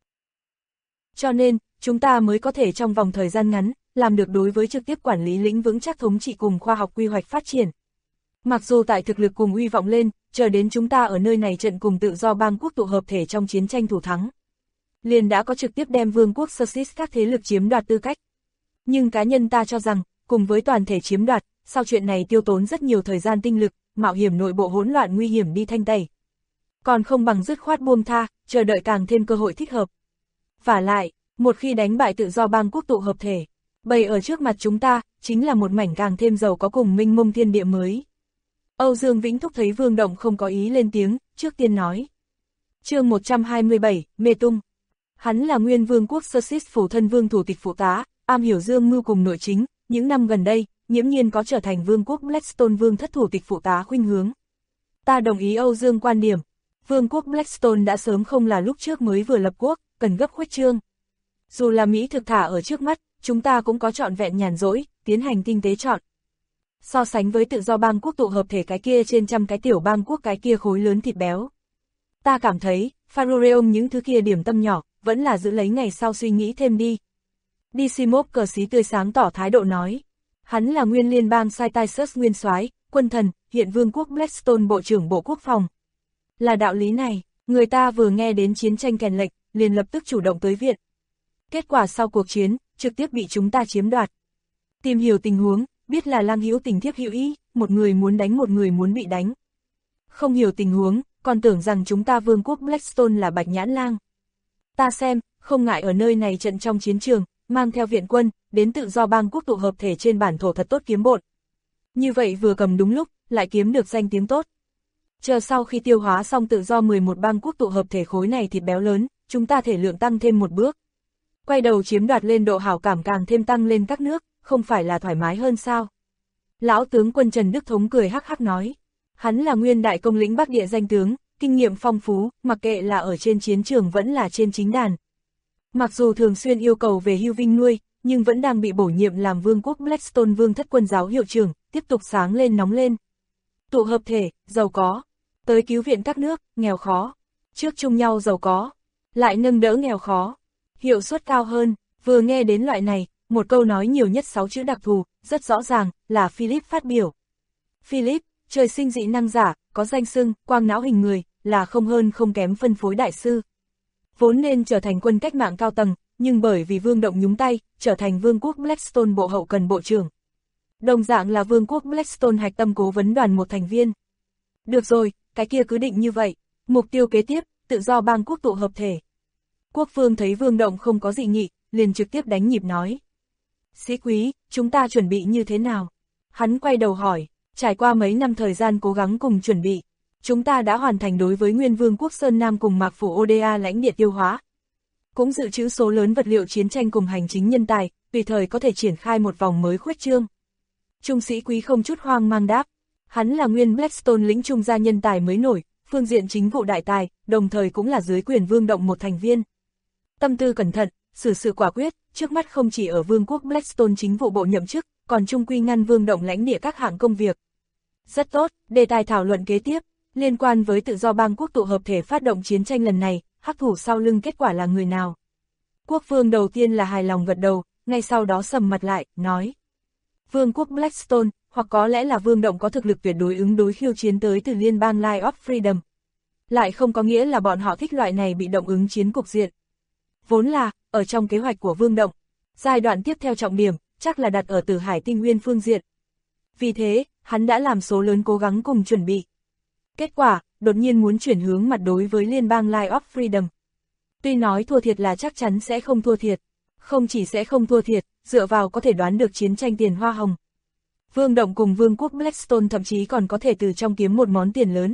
Cho nên, chúng ta mới có thể trong vòng thời gian ngắn, làm được đối với trực tiếp quản lý lĩnh vững chắc thống trị cùng khoa học quy hoạch phát triển. Mặc dù tại thực lực cùng uy vọng lên, chờ đến chúng ta ở nơi này trận cùng tự do bang quốc tụ hợp thể trong chiến tranh thủ thắng, liền đã có trực tiếp đem vương quốc Sussex các thế lực chiếm đoạt tư cách. Nhưng cá nhân ta cho rằng, cùng với toàn thể chiếm đoạt, sau chuyện này tiêu tốn rất nhiều thời gian tinh lực, mạo hiểm nội bộ hỗn loạn nguy hiểm đi thanh tẩy. Còn không bằng dứt khoát buông tha, chờ đợi càng thêm cơ hội thích hợp. Vả lại, một khi đánh bại tự do bang quốc tụ hợp thể, bày ở trước mặt chúng ta, chính là một mảnh càng thêm giàu có cùng minh mông thiên địa mới. Âu Dương Vĩnh Thúc thấy Vương Động không có ý lên tiếng, trước tiên nói. Chương 127, Mê Tung. Hắn là nguyên vương quốc Sussex phủ thân vương thủ tịch phụ tá, am hiểu dương mưu cùng nội chính, những năm gần đây, nghiễm nhiên có trở thành vương quốc Blackstone vương thất thủ tịch phụ tá khuynh hướng. Ta đồng ý Âu Dương quan điểm, vương quốc Blackstone đã sớm không là lúc trước mới vừa lập quốc, cần gấp khuếch trương. Dù là Mỹ thực thả ở trước mắt, chúng ta cũng có trọn vẹn nhàn rỗi, tiến hành tinh tế chọn. So sánh với tự do bang quốc tụ hợp thể cái kia trên trăm cái tiểu bang quốc cái kia khối lớn thịt béo. Ta cảm thấy, Faroreum những thứ kia điểm tâm nhỏ, vẫn là giữ lấy ngày sau suy nghĩ thêm đi. Dysimov cờ xí tươi sáng tỏ thái độ nói. Hắn là nguyên liên bang Saitisus nguyên soái, quân thần, hiện vương quốc Blackstone bộ trưởng bộ quốc phòng. Là đạo lý này, người ta vừa nghe đến chiến tranh kèn lệnh, liền lập tức chủ động tới viện. Kết quả sau cuộc chiến, trực tiếp bị chúng ta chiếm đoạt. Tìm hiểu tình huống, biết là lang hữu tình thiếp hữu ý, một người muốn đánh một người muốn bị đánh. Không hiểu tình huống, còn tưởng rằng chúng ta vương quốc Blackstone là bạch nhãn lang. Ta xem, không ngại ở nơi này trận trong chiến trường, mang theo viện quân, đến tự do bang quốc tụ hợp thể trên bản thổ thật tốt kiếm bộn. Như vậy vừa cầm đúng lúc, lại kiếm được danh tiếng tốt. Chờ sau khi tiêu hóa xong tự do 11 bang quốc tụ hợp thể khối này thịt béo lớn, chúng ta thể lượng tăng thêm một bước. Quay đầu chiếm đoạt lên độ hảo cảm càng thêm tăng lên các nước, không phải là thoải mái hơn sao? Lão tướng quân Trần Đức Thống cười hắc hắc nói. Hắn là nguyên đại công lĩnh Bắc Địa danh tướng, kinh nghiệm phong phú, mặc kệ là ở trên chiến trường vẫn là trên chính đàn. Mặc dù thường xuyên yêu cầu về hưu vinh nuôi, nhưng vẫn đang bị bổ nhiệm làm vương quốc Blackstone vương thất quân giáo hiệu trưởng, tiếp tục sáng lên nóng lên. Tụ hợp thể, giàu có, tới cứu viện các nước, nghèo khó, trước chung nhau giàu có, lại nâng đỡ nghèo khó, hiệu suất cao hơn. Vừa nghe đến loại này, một câu nói nhiều nhất 6 chữ đặc thù, rất rõ ràng, là Philip phát biểu. Philip, trời sinh dị năng giả, có danh xưng, quang não hình người, là không hơn không kém phân phối đại sư. Vốn nên trở thành quân cách mạng cao tầng, nhưng bởi vì Vương Động nhúng tay, trở thành vương quốc Blackstone bộ hậu cần bộ trưởng. Đồng dạng là vương quốc Blackstone hạch tâm cố vấn đoàn một thành viên. Được rồi, cái kia cứ định như vậy, mục tiêu kế tiếp, tự do bang quốc tụ hợp thể. Quốc vương thấy Vương Động không có dị nghị, liền trực tiếp đánh nhịp nói. Sĩ quý, chúng ta chuẩn bị như thế nào? Hắn quay đầu hỏi, trải qua mấy năm thời gian cố gắng cùng chuẩn bị, chúng ta đã hoàn thành đối với nguyên vương quốc Sơn Nam cùng Mạc Phủ Oda lãnh địa tiêu hóa. Cũng dự trữ số lớn vật liệu chiến tranh cùng hành chính nhân tài, tùy thời có thể triển khai một vòng mới khuếch trương. Trung sĩ quý không chút hoang mang đáp, hắn là nguyên Blackstone lĩnh trung gia nhân tài mới nổi, phương diện chính vụ đại tài, đồng thời cũng là dưới quyền Vương Động một thành viên. Tâm tư cẩn thận, xử sự quả quyết, trước mắt không chỉ ở vương quốc Blackstone chính vụ bộ nhậm chức, còn trung quy ngăn Vương Động lãnh địa các hạng công việc. Rất tốt, đề tài thảo luận kế tiếp, liên quan với tự do bang quốc tụ hợp thể phát động chiến tranh lần này, hắc thủ sau lưng kết quả là người nào? Quốc vương đầu tiên là hài lòng gật đầu, ngay sau đó sầm mặt lại, nói. Vương quốc Blackstone, hoặc có lẽ là Vương Động có thực lực tuyệt đối ứng đối khiêu chiến tới từ liên bang Line of Freedom. Lại không có nghĩa là bọn họ thích loại này bị động ứng chiến cục diện. Vốn là, ở trong kế hoạch của Vương Động, giai đoạn tiếp theo trọng điểm, chắc là đặt ở Tử Hải Tinh Nguyên phương diện. Vì thế, hắn đã làm số lớn cố gắng cùng chuẩn bị. Kết quả, đột nhiên muốn chuyển hướng mặt đối với liên bang Line of Freedom. Tuy nói thua thiệt là chắc chắn sẽ không thua thiệt, không chỉ sẽ không thua thiệt, dựa vào có thể đoán được chiến tranh tiền hoa hồng. Vương Động cùng Vương quốc Blackstone thậm chí còn có thể từ trong kiếm một món tiền lớn.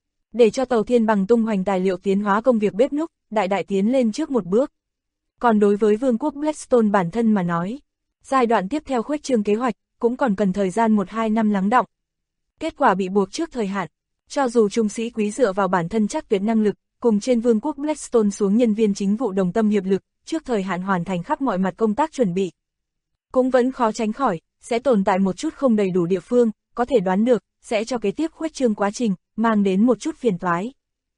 Để cho tàu thiên bằng tung hoành tài liệu tiến hóa công việc bếp núc, đại đại tiến lên trước một bước. Còn đối với Vương quốc Blackstone bản thân mà nói, giai đoạn tiếp theo khuếch trương kế hoạch, cũng còn cần thời gian 1-2 năm lắng đọng. Kết quả bị buộc trước thời hạn, cho dù trung sĩ quý dựa vào bản thân chắc tuyệt năng lực, cùng trên Vương quốc Blackstone xuống nhân viên chính vụ đồng tâm hiệp lực, trước thời hạn hoàn thành khắp mọi mặt công tác chuẩn bị. Cũng vẫn khó tránh khỏi, sẽ tồn tại một chút không đầy đủ địa phương, có thể đoán được, sẽ cho kế tiếp khuếch trương quá trình, mang đến một chút phiền toái.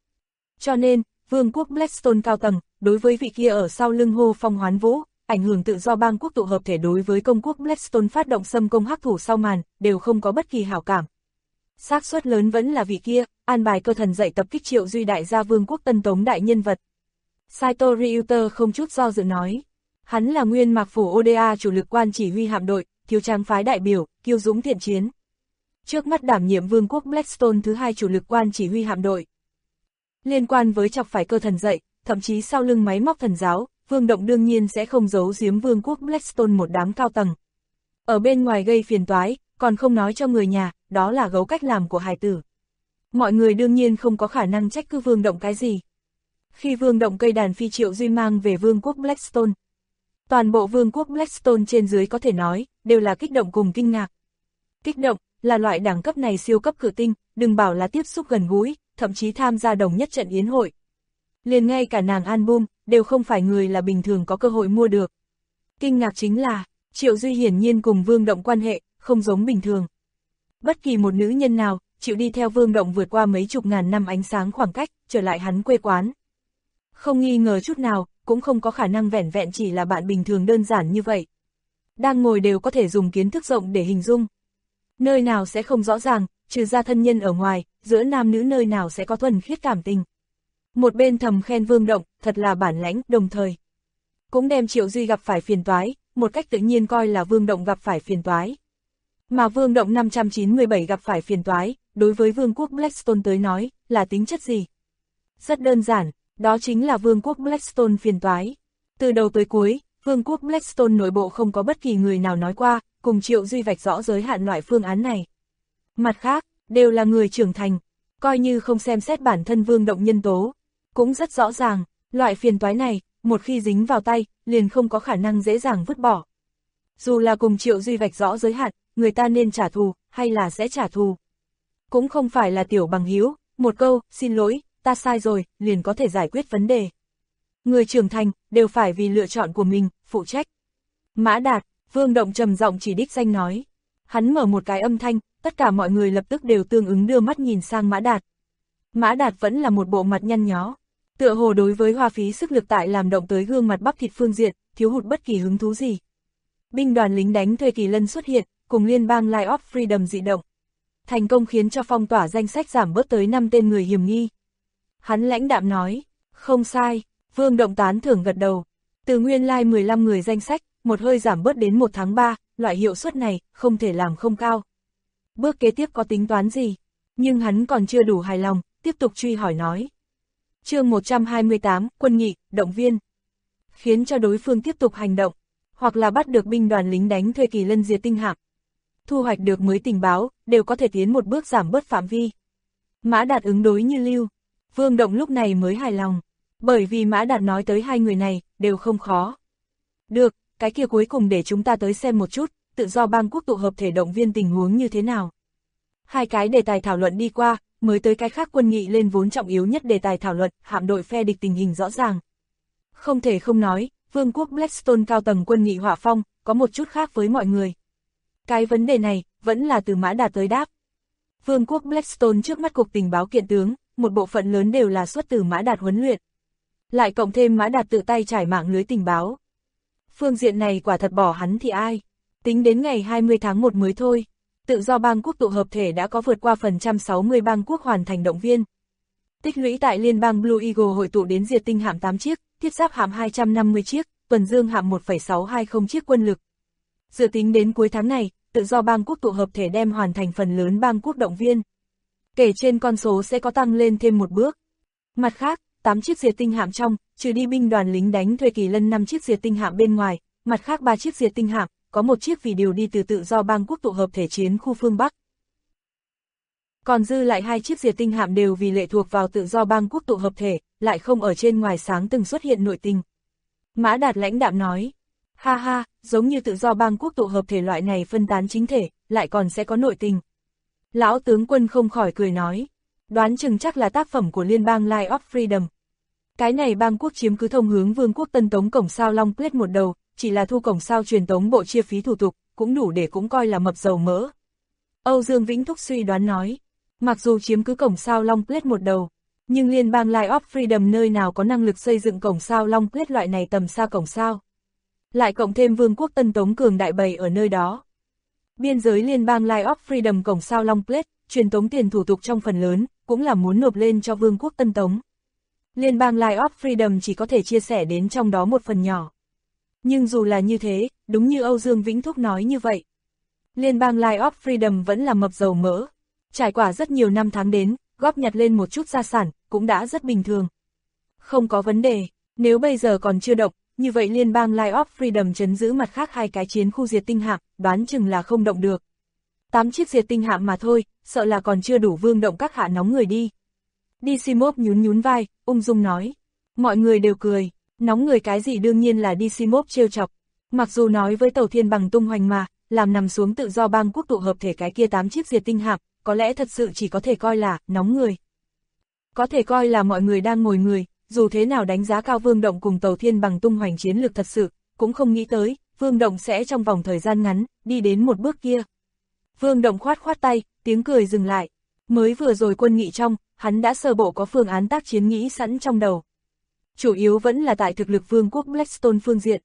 Cho nên, Vương quốc Blackstone cao tầng, đối với vị kia ở sau lưng hô phong hoán vũ, ảnh hưởng tự do bang quốc tụ hợp thể đối với công quốc Blackstone phát động xâm công hắc thủ sau màn, đều không có bất kỳ hảo cảm. Xác suất lớn vẫn là vị kia, an bài cơ thần dạy tập kích Triệu Duy đại gia Vương quốc Tân Tống đại nhân vật. Saito Ryuta không chút do dự nói. Hắn là nguyên mạc phủ Oda chủ lực quan chỉ huy hạm đội, thiếu trang phái đại biểu, kiêu dũng thiện chiến. Trước mắt đảm nhiệm Vương quốc Blackstone thứ 2 chủ lực quan chỉ huy hạm đội. Liên quan với chọc phải cơ thần dạy, thậm chí sau lưng máy móc thần giáo, Vương Động đương nhiên sẽ không giấu giếm Vương quốc Blackstone một đám cao tầng. Ở bên ngoài gây phiền toái, còn không nói cho người nhà, đó là gấu cách làm của hài tử. Mọi người đương nhiên không có khả năng trách cứ Vương Động cái gì. Khi Vương Động cây đàn phi Triệu Duy mang về Vương quốc Blackstone, toàn bộ Vương quốc Blackstone trên dưới có thể nói, đều là kích động cùng kinh ngạc. Kích động, là loại đẳng cấp này siêu cấp cử tinh, đừng bảo là tiếp xúc gần gũi, thậm chí tham gia đồng nhất trận yến hội. Liền ngay cả nàng album, đều không phải người là bình thường có cơ hội mua được. Kinh ngạc chính là, Triệu Duy hiển nhiên cùng Vương Động quan hệ, không giống bình thường. Bất kỳ một nữ nhân nào, chịu đi theo Vương Động vượt qua mấy chục ngàn năm ánh sáng khoảng cách, trở lại hắn quê quán. Không nghi ngờ chút nào, cũng không có khả năng vẻn vẹn chỉ là bạn bình thường đơn giản như vậy. Đang ngồi đều có thể dùng kiến thức rộng để hình dung. Nơi nào sẽ không rõ ràng, trừ ra thân nhân ở ngoài, giữa nam nữ nơi nào sẽ có thuần khiết cảm tình. Một bên thầm khen Vương Động, thật là bản lãnh, đồng thời cũng đem Triệu Duy gặp phải phiền toái, một cách tự nhiên coi là Vương Động gặp phải phiền toái. Mà Vương Động 597 gặp phải phiền toái, đối với Vương quốc Blackstone tới nói, là tính chất gì? Rất đơn giản, đó chính là Vương quốc Blackstone phiền toái. Từ đầu tới cuối, Vương quốc Blackstone nội bộ không có bất kỳ người nào nói qua, cùng Triệu Duy vạch rõ giới hạn loại phương án này. Mặt khác, đều là người trưởng thành, coi như không xem xét bản thân Vương Động nhân tố. Cũng rất rõ ràng, loại phiền toái này, một khi dính vào tay, liền không có khả năng dễ dàng vứt bỏ. Dù là cùng Triệu Duy vạch rõ giới hạn, người ta nên trả thù, hay là sẽ trả thù. Cũng không phải là tiểu bằng hữu, một câu, xin lỗi, ta sai rồi, liền có thể giải quyết vấn đề. Người trưởng thành, đều phải vì lựa chọn của mình, phụ trách. Mã Đạt, Vương Động trầm giọng chỉ đích danh nói. Hắn mở một cái âm thanh, tất cả mọi người lập tức đều tương ứng đưa mắt nhìn sang Mã Đạt. Mã Đạt vẫn là một bộ mặt nhăn nhó. Tựa hồ đối với hoa phí sức lực tại làm động tới gương mặt bắp thịt phương diện, thiếu hụt bất kỳ hứng thú gì. Binh đoàn lính đánh thuê Kỳ Lân xuất hiện, cùng liên bang Line of Freedom dị động. Thành công khiến cho phong tỏa danh sách giảm bớt tới 5 tên người hiểm nghi. Hắn lãnh đạm nói, không sai, Vương Động tán thưởng gật đầu. Từ nguyên lai 15 người danh sách, một hơi giảm bớt đến 1 tháng 3, loại hiệu suất này, không thể làm không cao. Bước kế tiếp có tính toán gì? Nhưng hắn còn chưa đủ hài lòng, tiếp tục truy hỏi nói. Chương 128, quân nghị, động viên. Khiến cho đối phương tiếp tục hành động, hoặc là bắt được binh đoàn lính đánh thuê Kỳ Lân diệt tinh hạm. Thu hoạch được mới tình báo, đều có thể tiến một bước giảm bớt phạm vi. Mã Đạt ứng đối như lưu. Vương Động lúc này mới hài lòng, bởi vì Mã Đạt nói tới hai người này, đều không khó. Được, cái kia cuối cùng để chúng ta tới xem một chút, tự do bang quốc tụ hợp thể động viên tình huống như thế nào. Hai cái đề tài thảo luận đi qua, mới tới cái khác quân nghị lên vốn trọng yếu nhất đề tài thảo luận, hạm đội phe địch tình hình rõ ràng. Không thể không nói, Vương quốc Blackstone cao tầng quân nghị họa phong, có một chút khác với mọi người. Cái vấn đề này, vẫn là từ Mã Đạt tới đáp. Vương quốc Blackstone trước mắt cục tình báo kiện tướng, một bộ phận lớn đều là xuất từ Mã Đạt huấn luyện. Lại cộng thêm Mã Đạt tự tay trải mạng lưới tình báo. Phương diện này quả thật bỏ hắn thì ai. Tính đến ngày 20 tháng 1 mới thôi. tự do bang quốc tụ hợp thể đã có vượt qua phần trăm 60 bang quốc hoàn thành động viên. Tích lũy tại liên bang Blue Eagle hội tụ đến diệt tinh hạm 8 chiếc, thiết giáp hạm 250 chiếc, tuần dương hạm 1,620 chiếc quân lực. Dự tính đến cuối tháng này, tự do bang quốc tụ hợp thể đem hoàn thành phần lớn bang quốc động viên. Kể trên con số sẽ có tăng lên thêm một bước. Mặt khác, 8 chiếc diệt tinh hạm trong, trừ đi binh đoàn lính đánh thuê Kỳ Lân 5 chiếc diệt tinh hạm bên ngoài, mặt khác 3 chiếc diệt tinh hạm, có một chiếc vì điều đi từ tự do bang quốc tụ hợp thể chiến khu phương Bắc. Còn dư lại 2 chiếc diệt tinh hạm đều vì lệ thuộc vào tự do bang quốc tụ hợp thể, lại không ở trên ngoài sáng từng xuất hiện nội tình. Mã Đạt lãnh đạm nói, ha ha, giống như tự do bang quốc tụ hợp thể loại này phân tán chính thể, lại còn sẽ có nội tình. Lão tướng quân không khỏi cười nói, đoán chừng chắc là tác phẩm của liên bang Line of Freedom. Cái này bang quốc chiếm cứ thông hướng vương quốc Tân Tống cổng sao Long Plate một đầu, chỉ là thu cổng sao truyền tống bộ chia phí thủ tục, cũng đủ để cũng coi là mập dầu mỡ. Âu Dương Vĩnh Thúc suy đoán nói, mặc dù chiếm cứ cổng sao Long Plate một đầu, nhưng liên bang Line of Freedom nơi nào có năng lực xây dựng cổng sao Long Plate loại này tầm xa cổng sao. Lại cộng thêm vương quốc Tân Tống cường đại bày ở nơi đó. Biên giới liên bang Line of Freedom cổng sao Long Plate, truyền tống tiền thủ tục trong phần lớn, cũng là muốn nộp lên cho vương quốc Tân Tống. Liên bang Line of Freedom chỉ có thể chia sẻ đến trong đó một phần nhỏ. Nhưng dù là như thế, đúng như Âu Dương Vĩnh Thúc nói như vậy. Liên bang Line of Freedom vẫn là mập dầu mỡ. Trải qua rất nhiều năm tháng đến, góp nhặt lên một chút gia sản, cũng đã rất bình thường. Không có vấn đề, nếu bây giờ còn chưa động, như vậy liên bang Line of Freedom trấn giữ mặt khác 2 cái chiến khu diệt tinh hạm, đoán chừng là không động được. 8 chiếc diệt tinh hạm mà thôi, sợ là còn chưa đủ Vương động các hạ nóng người đi. Decimov nhún nhún vai, ung dung nói. Mọi người đều cười, nóng người cái gì đương nhiên là Decimov trêu chọc. Mặc dù nói với Tàu Thiên Bằng tung hoành mà, làm nằm xuống tự do bang quốc tụ hợp thể cái kia 8 chiếc diệt tinh hạm, có lẽ thật sự chỉ có thể coi là nóng người. Có thể coi là mọi người đang ngồi người, dù thế nào đánh giá cao Vương Động cùng Tàu Thiên Bằng tung hoành chiến lược thật sự, cũng không nghĩ tới, Vương Động sẽ trong vòng thời gian ngắn, đi đến một bước kia. Vương Động khoát khoát tay, tiếng cười dừng lại. Mới vừa rồi quân nghị trong, hắn đã sơ bộ có phương án tác chiến nghĩ sẵn trong đầu. Chủ yếu vẫn là tại thực lực vương quốc Blackstone phương diện.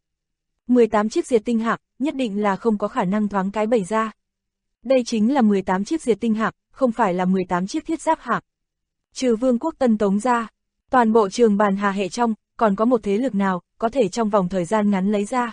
18 chiếc diệt tinh hạm, nhất định là không có khả năng thoáng cái bày ra. Đây chính là 18 chiếc diệt tinh hạm, không phải là 18 chiếc thiết giáp hạm. Trừ vương quốc Tân Tống ra, toàn bộ trường bàn hà hệ trong, còn có một thế lực nào, có thể trong vòng thời gian ngắn lấy ra.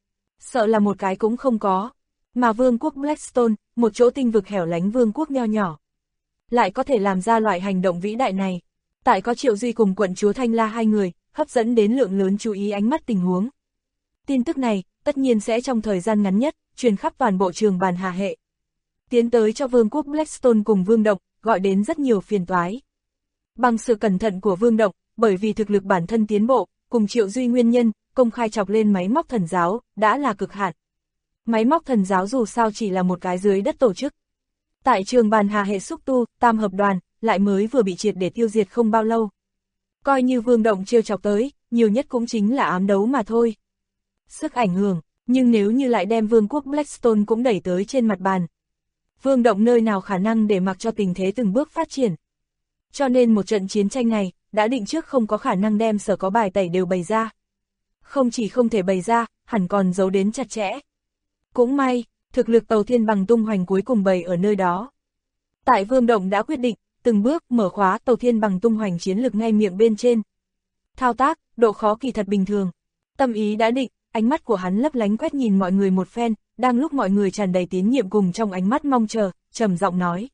Sợ là một cái cũng không có. Mà vương quốc Blackstone, một chỗ tinh vực hẻo lánh vương quốc nho nhỏ, lại có thể làm ra loại hành động vĩ đại này. Tại có Triệu Duy cùng quận chúa Thanh La hai người, hấp dẫn đến lượng lớn chú ý ánh mắt tình huống. Tin tức này, tất nhiên sẽ trong thời gian ngắn nhất, truyền khắp toàn bộ trường bàn hà hệ. Tiến tới cho vương quốc Blackstone cùng Vương Động, gọi đến rất nhiều phiền toái. Bằng sự cẩn thận của Vương Động, bởi vì thực lực bản thân tiến bộ, cùng Triệu Duy nguyên nhân, công khai chọc lên máy móc thần giáo, đã là cực hạn. Máy móc thần giáo dù sao chỉ là một cái dưới đất tổ chức. Tại trường bàn hà hệ xúc tu, tam hợp đoàn, lại mới vừa bị triệt để tiêu diệt không bao lâu. Coi như Vương Động trêu chọc tới, nhiều nhất cũng chính là ám đấu mà thôi. Sức ảnh hưởng, nhưng nếu như lại đem vương quốc Blackstone cũng đẩy tới trên mặt bàn. Vương Động nơi nào khả năng để mặc cho tình thế từng bước phát triển. Cho nên một trận chiến tranh này, đã định trước không có khả năng đem sở có bài tẩy đều bày ra. Không chỉ không thể bày ra, hẳn còn giấu đến chặt chẽ. Cũng may, thực lực Tàu Thiên Bằng tung hoành cuối cùng bày ở nơi đó. Tại Vương Động đã quyết định, từng bước mở khóa Tàu Thiên Bằng tung hoành chiến lược ngay miệng bên trên. Thao tác, độ khó kỳ thật bình thường. Tâm ý đã định, ánh mắt của hắn lấp lánh quét nhìn mọi người một phen, đang lúc mọi người tràn đầy tín nhiệm cùng trong ánh mắt mong chờ, trầm giọng nói.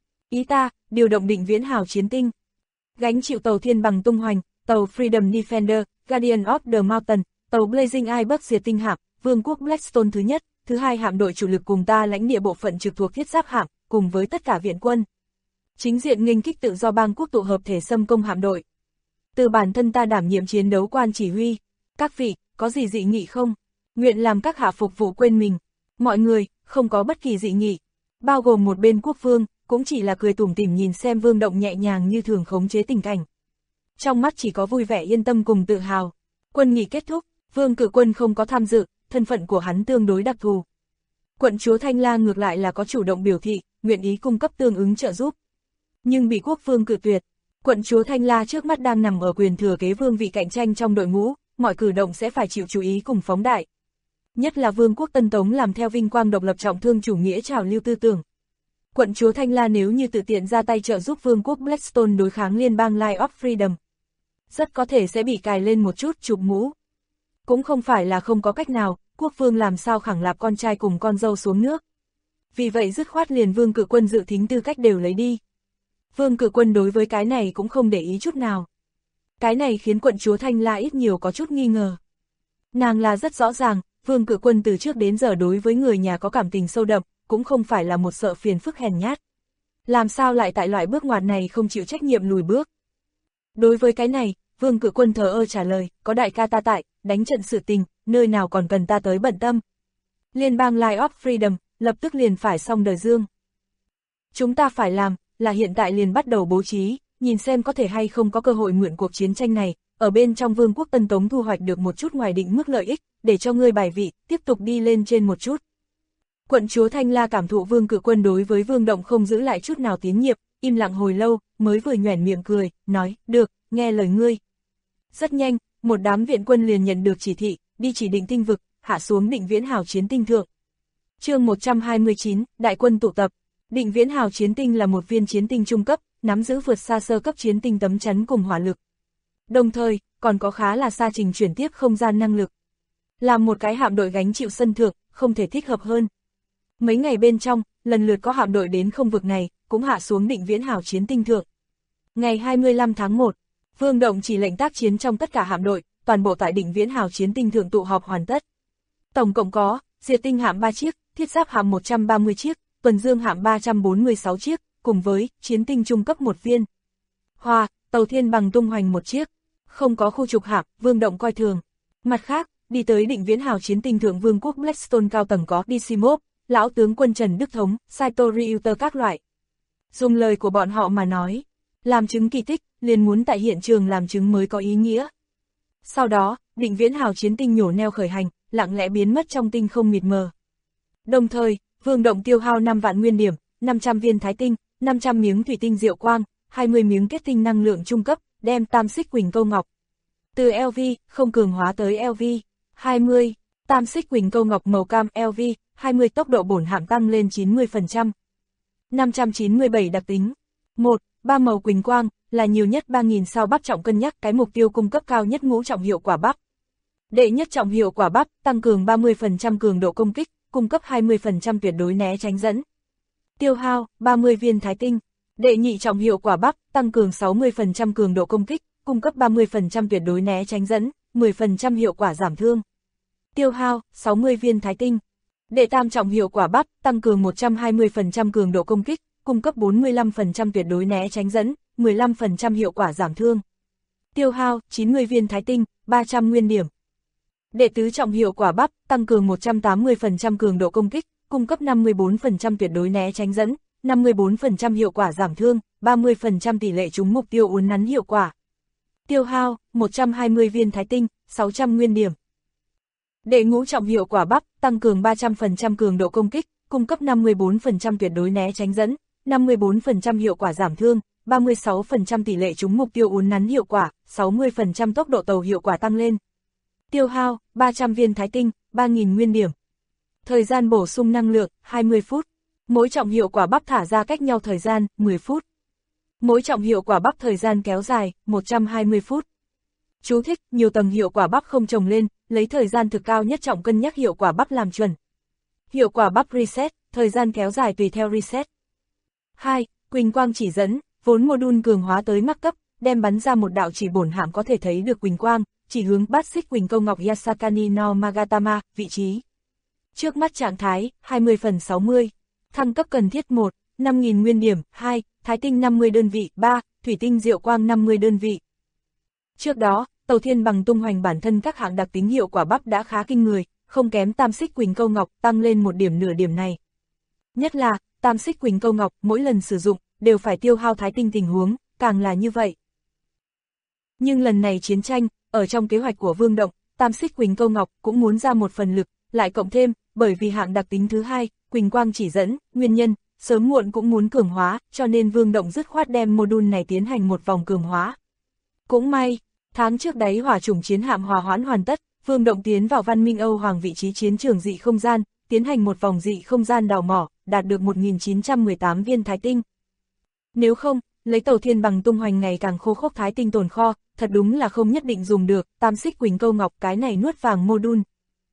Ý ta, điều động Định Viễn Hào chiến tinh. Gánh chịu Tàu Thiên Bằng tung hoành, tàu Freedom Defender, Guardian of the Mountain, tàu Blazing Eye Bắc diệt tinh hạm, vương quốc Blackstone thứ nhất, thứ hai hạm đội chủ lực cùng ta lãnh địa bộ phận trực thuộc thiết giáp hạm, cùng với tất cả viện quân. Chính diện nghênh kích tự do bang quốc tụ hợp thể xâm công hạm đội. Từ bản thân ta đảm nhiệm chiến đấu quan chỉ huy. Các vị, có gì dị nghị không? Nguyện làm các hạ phục vụ quên mình. Mọi người, không có bất kỳ dị nghị. Bao gồm một bên quốc vương, cũng chỉ là cười tủm tỉm nhìn xem Vương Động nhẹ nhàng như thường khống chế tình cảnh. Trong mắt chỉ có vui vẻ yên tâm cùng tự hào. Quân nghị kết thúc, Vương Cự Quân không có tham dự, thân phận của hắn tương đối đặc thù. Quận chúa Thanh La ngược lại là có chủ động biểu thị, nguyện ý cung cấp tương ứng trợ giúp. Nhưng bị quốc vương cự tuyệt. Quận chúa Thanh La trước mắt đang nằm ở quyền thừa kế vương vị cạnh tranh trong đội ngũ, mọi cử động sẽ phải chịu chú ý cùng phóng đại. Nhất là vương quốc Tân Tống làm theo vinh quang độc lập trọng thương chủ nghĩa trào lưu tư tưởng. Quận chúa Thanh La nếu như tự tiện ra tay trợ giúp vương quốc Blackstone đối kháng liên bang Light of Freedom, rất có thể sẽ bị cài lên một chút chụp mũ. Cũng không phải là không có cách nào, quốc vương làm sao khẳng lạp con trai cùng con dâu xuống nước. Vì vậy dứt khoát liền Vương Cự Quân dự thính tư cách đều lấy đi. Vương Cự Quân đối với cái này cũng không để ý chút nào. Cái này khiến quận chúa Thanh La ít nhiều có chút nghi ngờ. Nàng là rất rõ ràng, Vương Cự Quân từ trước đến giờ đối với người nhà có cảm tình sâu đậm, cũng không phải là một sợ phiền phức hèn nhát. Làm sao lại tại loại bước ngoặt này không chịu trách nhiệm lùi bước. Đối với cái này, Vương Cự Quân thờ ơ trả lời, có đại ca ta tại, đánh trận sự tình, nơi nào còn cần ta tới bận tâm. Liên bang Light of Freedom, lập tức liền phải xong đời dương. Chúng ta phải làm, là hiện tại liền bắt đầu bố trí, nhìn xem có thể hay không có cơ hội mượn cuộc chiến tranh này, ở bên trong vương quốc Tân Tống thu hoạch được một chút ngoài định mức lợi ích, để cho ngươi bài vị, tiếp tục đi lên trên một chút. Quận chúa Thanh La cảm thụ Vương Cự Quân đối với Vương Động không giữ lại chút nào tín nhiệm, im lặng hồi lâu, mới vừa nhoẻn miệng cười, nói, được, nghe lời ngươi. Rất nhanh, một đám viện quân liền nhận được chỉ thị, đi chỉ định tinh vực, hạ xuống Định Viễn Hào chiến tinh thượng. Chương 129, đại quân tụ tập. Định Viễn Hào chiến tinh là một viên chiến tinh trung cấp, nắm giữ vượt xa sơ cấp chiến tinh tấm chắn cùng hỏa lực. Đồng thời, còn có khá là xa trình chuyển tiếp không gian năng lực. Làm một cái hạm đội gánh chịu sân thượng, không thể thích hợp hơn. Mấy ngày bên trong, lần lượt có hạm đội đến không vực này, cũng hạ xuống Định Viễn Hào chiến tinh thượng. Ngày 25 tháng 1, Vương Động chỉ lệnh tác chiến trong tất cả hạm đội, toàn bộ tại Định Viễn Hào chiến tinh thượng tụ họp hoàn tất. Tổng cộng có, diệt tinh hạm 3 chiếc, thiết giáp hạm 130 chiếc, tuần dương hạm 346 chiếc, cùng với chiến tinh trung cấp 1 viên. Tàu thiên bằng tung hoành 1 chiếc. Không có khu trục hạm, Vương Động coi thường. Mặt khác, đi tới Định Viễn Hào chiến tinh thượng vương quốc Blackstone cao tầng có Disimov, lão tướng quân Trần Đức Thống, Saito Ryuter các loại. Dùng lời của bọn họ mà nói, làm chứng kỳ tích, liền muốn tại hiện trường làm chứng mới có ý nghĩa. Sau đó, Định Viễn Hào chiến tinh nhổ neo khởi hành, lặng lẽ biến mất trong tinh không mịt mờ. Đồng thời, Vương Động tiêu hao 5 vạn nguyên điểm, 500 viên thái tinh, 500 miếng thủy tinh diệu quang, 20 miếng kết tinh năng lượng trung cấp, đem tam xích quỳnh câu ngọc từ LV không cường hóa tới LV 20, tam xích quỳnh câu ngọc màu cam LV 20 tốc độ bổn hạm tăng lên 90%. 597 đặc tính. 1. 3 màu quỳnh quang là nhiều nhất 3000 sao bắp trọng cân nhắc cái mục tiêu cung cấp cao nhất ngũ trọng hiệu quả bắp. Đệ nhất trọng hiệu quả bắp tăng cường 30% cường độ công kích, cung cấp 20% tuyệt đối né tránh dẫn. Tiêu hao 30 viên thái tinh. Đệ nhị trọng hiệu quả bắp tăng cường 60% cường độ công kích, cung cấp 30% tuyệt đối né tránh dẫn, 10% hiệu quả giảm thương. Tiêu hao 60 viên thái tinh. Đệ tam trọng hiệu quả bắp tăng cường 120% cường độ công kích, cung cấp 45% tuyệt đối né tránh dẫn, 15% hiệu quả giảm thương. Tiêu hao 90 viên thái tinh, 300 nguyên điểm. Đệ tứ trọng hiệu quả bắp tăng cường 180% cường độ công kích, cung cấp 54% tuyệt đối né tránh dẫn, 54% hiệu quả giảm thương, 30% tỷ lệ trúng mục tiêu uốn nắn hiệu quả. Tiêu hao 120 viên thái tinh, 600 nguyên điểm. Đệ ngũ trọng hiệu quả bắp tăng cường 300% cường độ công kích, cung cấp 54% tuyệt đối né tránh dẫn, 54% hiệu quả giảm thương, 36% tỷ lệ trúng mục tiêu uốn nắn hiệu quả, 60% tốc độ tàu hiệu quả tăng lên. Tiêu hao 300 viên thái tinh, 3000 nguyên điểm. Thời gian bổ sung năng lượng 20 phút. Mỗi trọng hiệu quả bắp thả ra cách nhau thời gian 10 phút. Mỗi trọng hiệu quả bắp thời gian kéo dài 120 phút. Chú thích: nhiều tầng hiệu quả bắp không chồng lên, lấy thời gian thực cao nhất trọng cân nhắc hiệu quả bắp làm chuẩn. Hiệu quả bắp reset, thời gian kéo dài tùy theo reset. 2. Quỳnh quang chỉ dẫn, vốn module cường hóa tới mắc cấp, đem bắn ra một đạo chỉ bổn hạm có thể thấy được quỳnh quang, chỉ hướng bát xích quỳnh câu ngọc Yasakani no Magatama, vị trí. Trước mắt trạng thái, 20/60. Thăng cấp cần thiết 1, 5000 nguyên điểm, 2, thái tinh 50 đơn vị, 3, thủy tinh diệu quang 50 đơn vị. Trước đó, tàu thiên bằng tung hoành bản thân các hạng đặc tính hiệu quả bắp đã khá kinh người, không kém tam xích quỳnh câu ngọc, tăng lên một điểm nửa điểm này. Nhất là, tam xích quỳnh câu ngọc, mỗi lần sử dụng, đều phải tiêu hao thái tinh tình huống, càng là như vậy. Nhưng lần này chiến tranh, ở trong kế hoạch của Vương Động, tam xích quỳnh câu ngọc cũng muốn ra một phần lực, lại cộng thêm, bởi vì hạng đặc tính thứ hai, quỳnh quang chỉ dẫn, nguyên nhân, sớm muộn cũng muốn cường hóa, cho nên Vương Động dứt khoát đem module này tiến hành một vòng cường hóa. Cũng may, tháng trước đáy hỏa chủng chiến hạm hòa hoãn hoàn tất, Vương Động tiến vào văn minh Âu Hoàng vị trí chiến trường dị không gian, tiến hành một vòng dị không gian đào mỏ, đạt được 1918 viên thái tinh. Nếu không, lấy tàu thiên bằng tung hoành ngày càng khô khốc thái tinh tồn kho, thật đúng là không nhất định dùng được, tam xích quỳnh câu ngọc cái này nuốt vàng mô đun.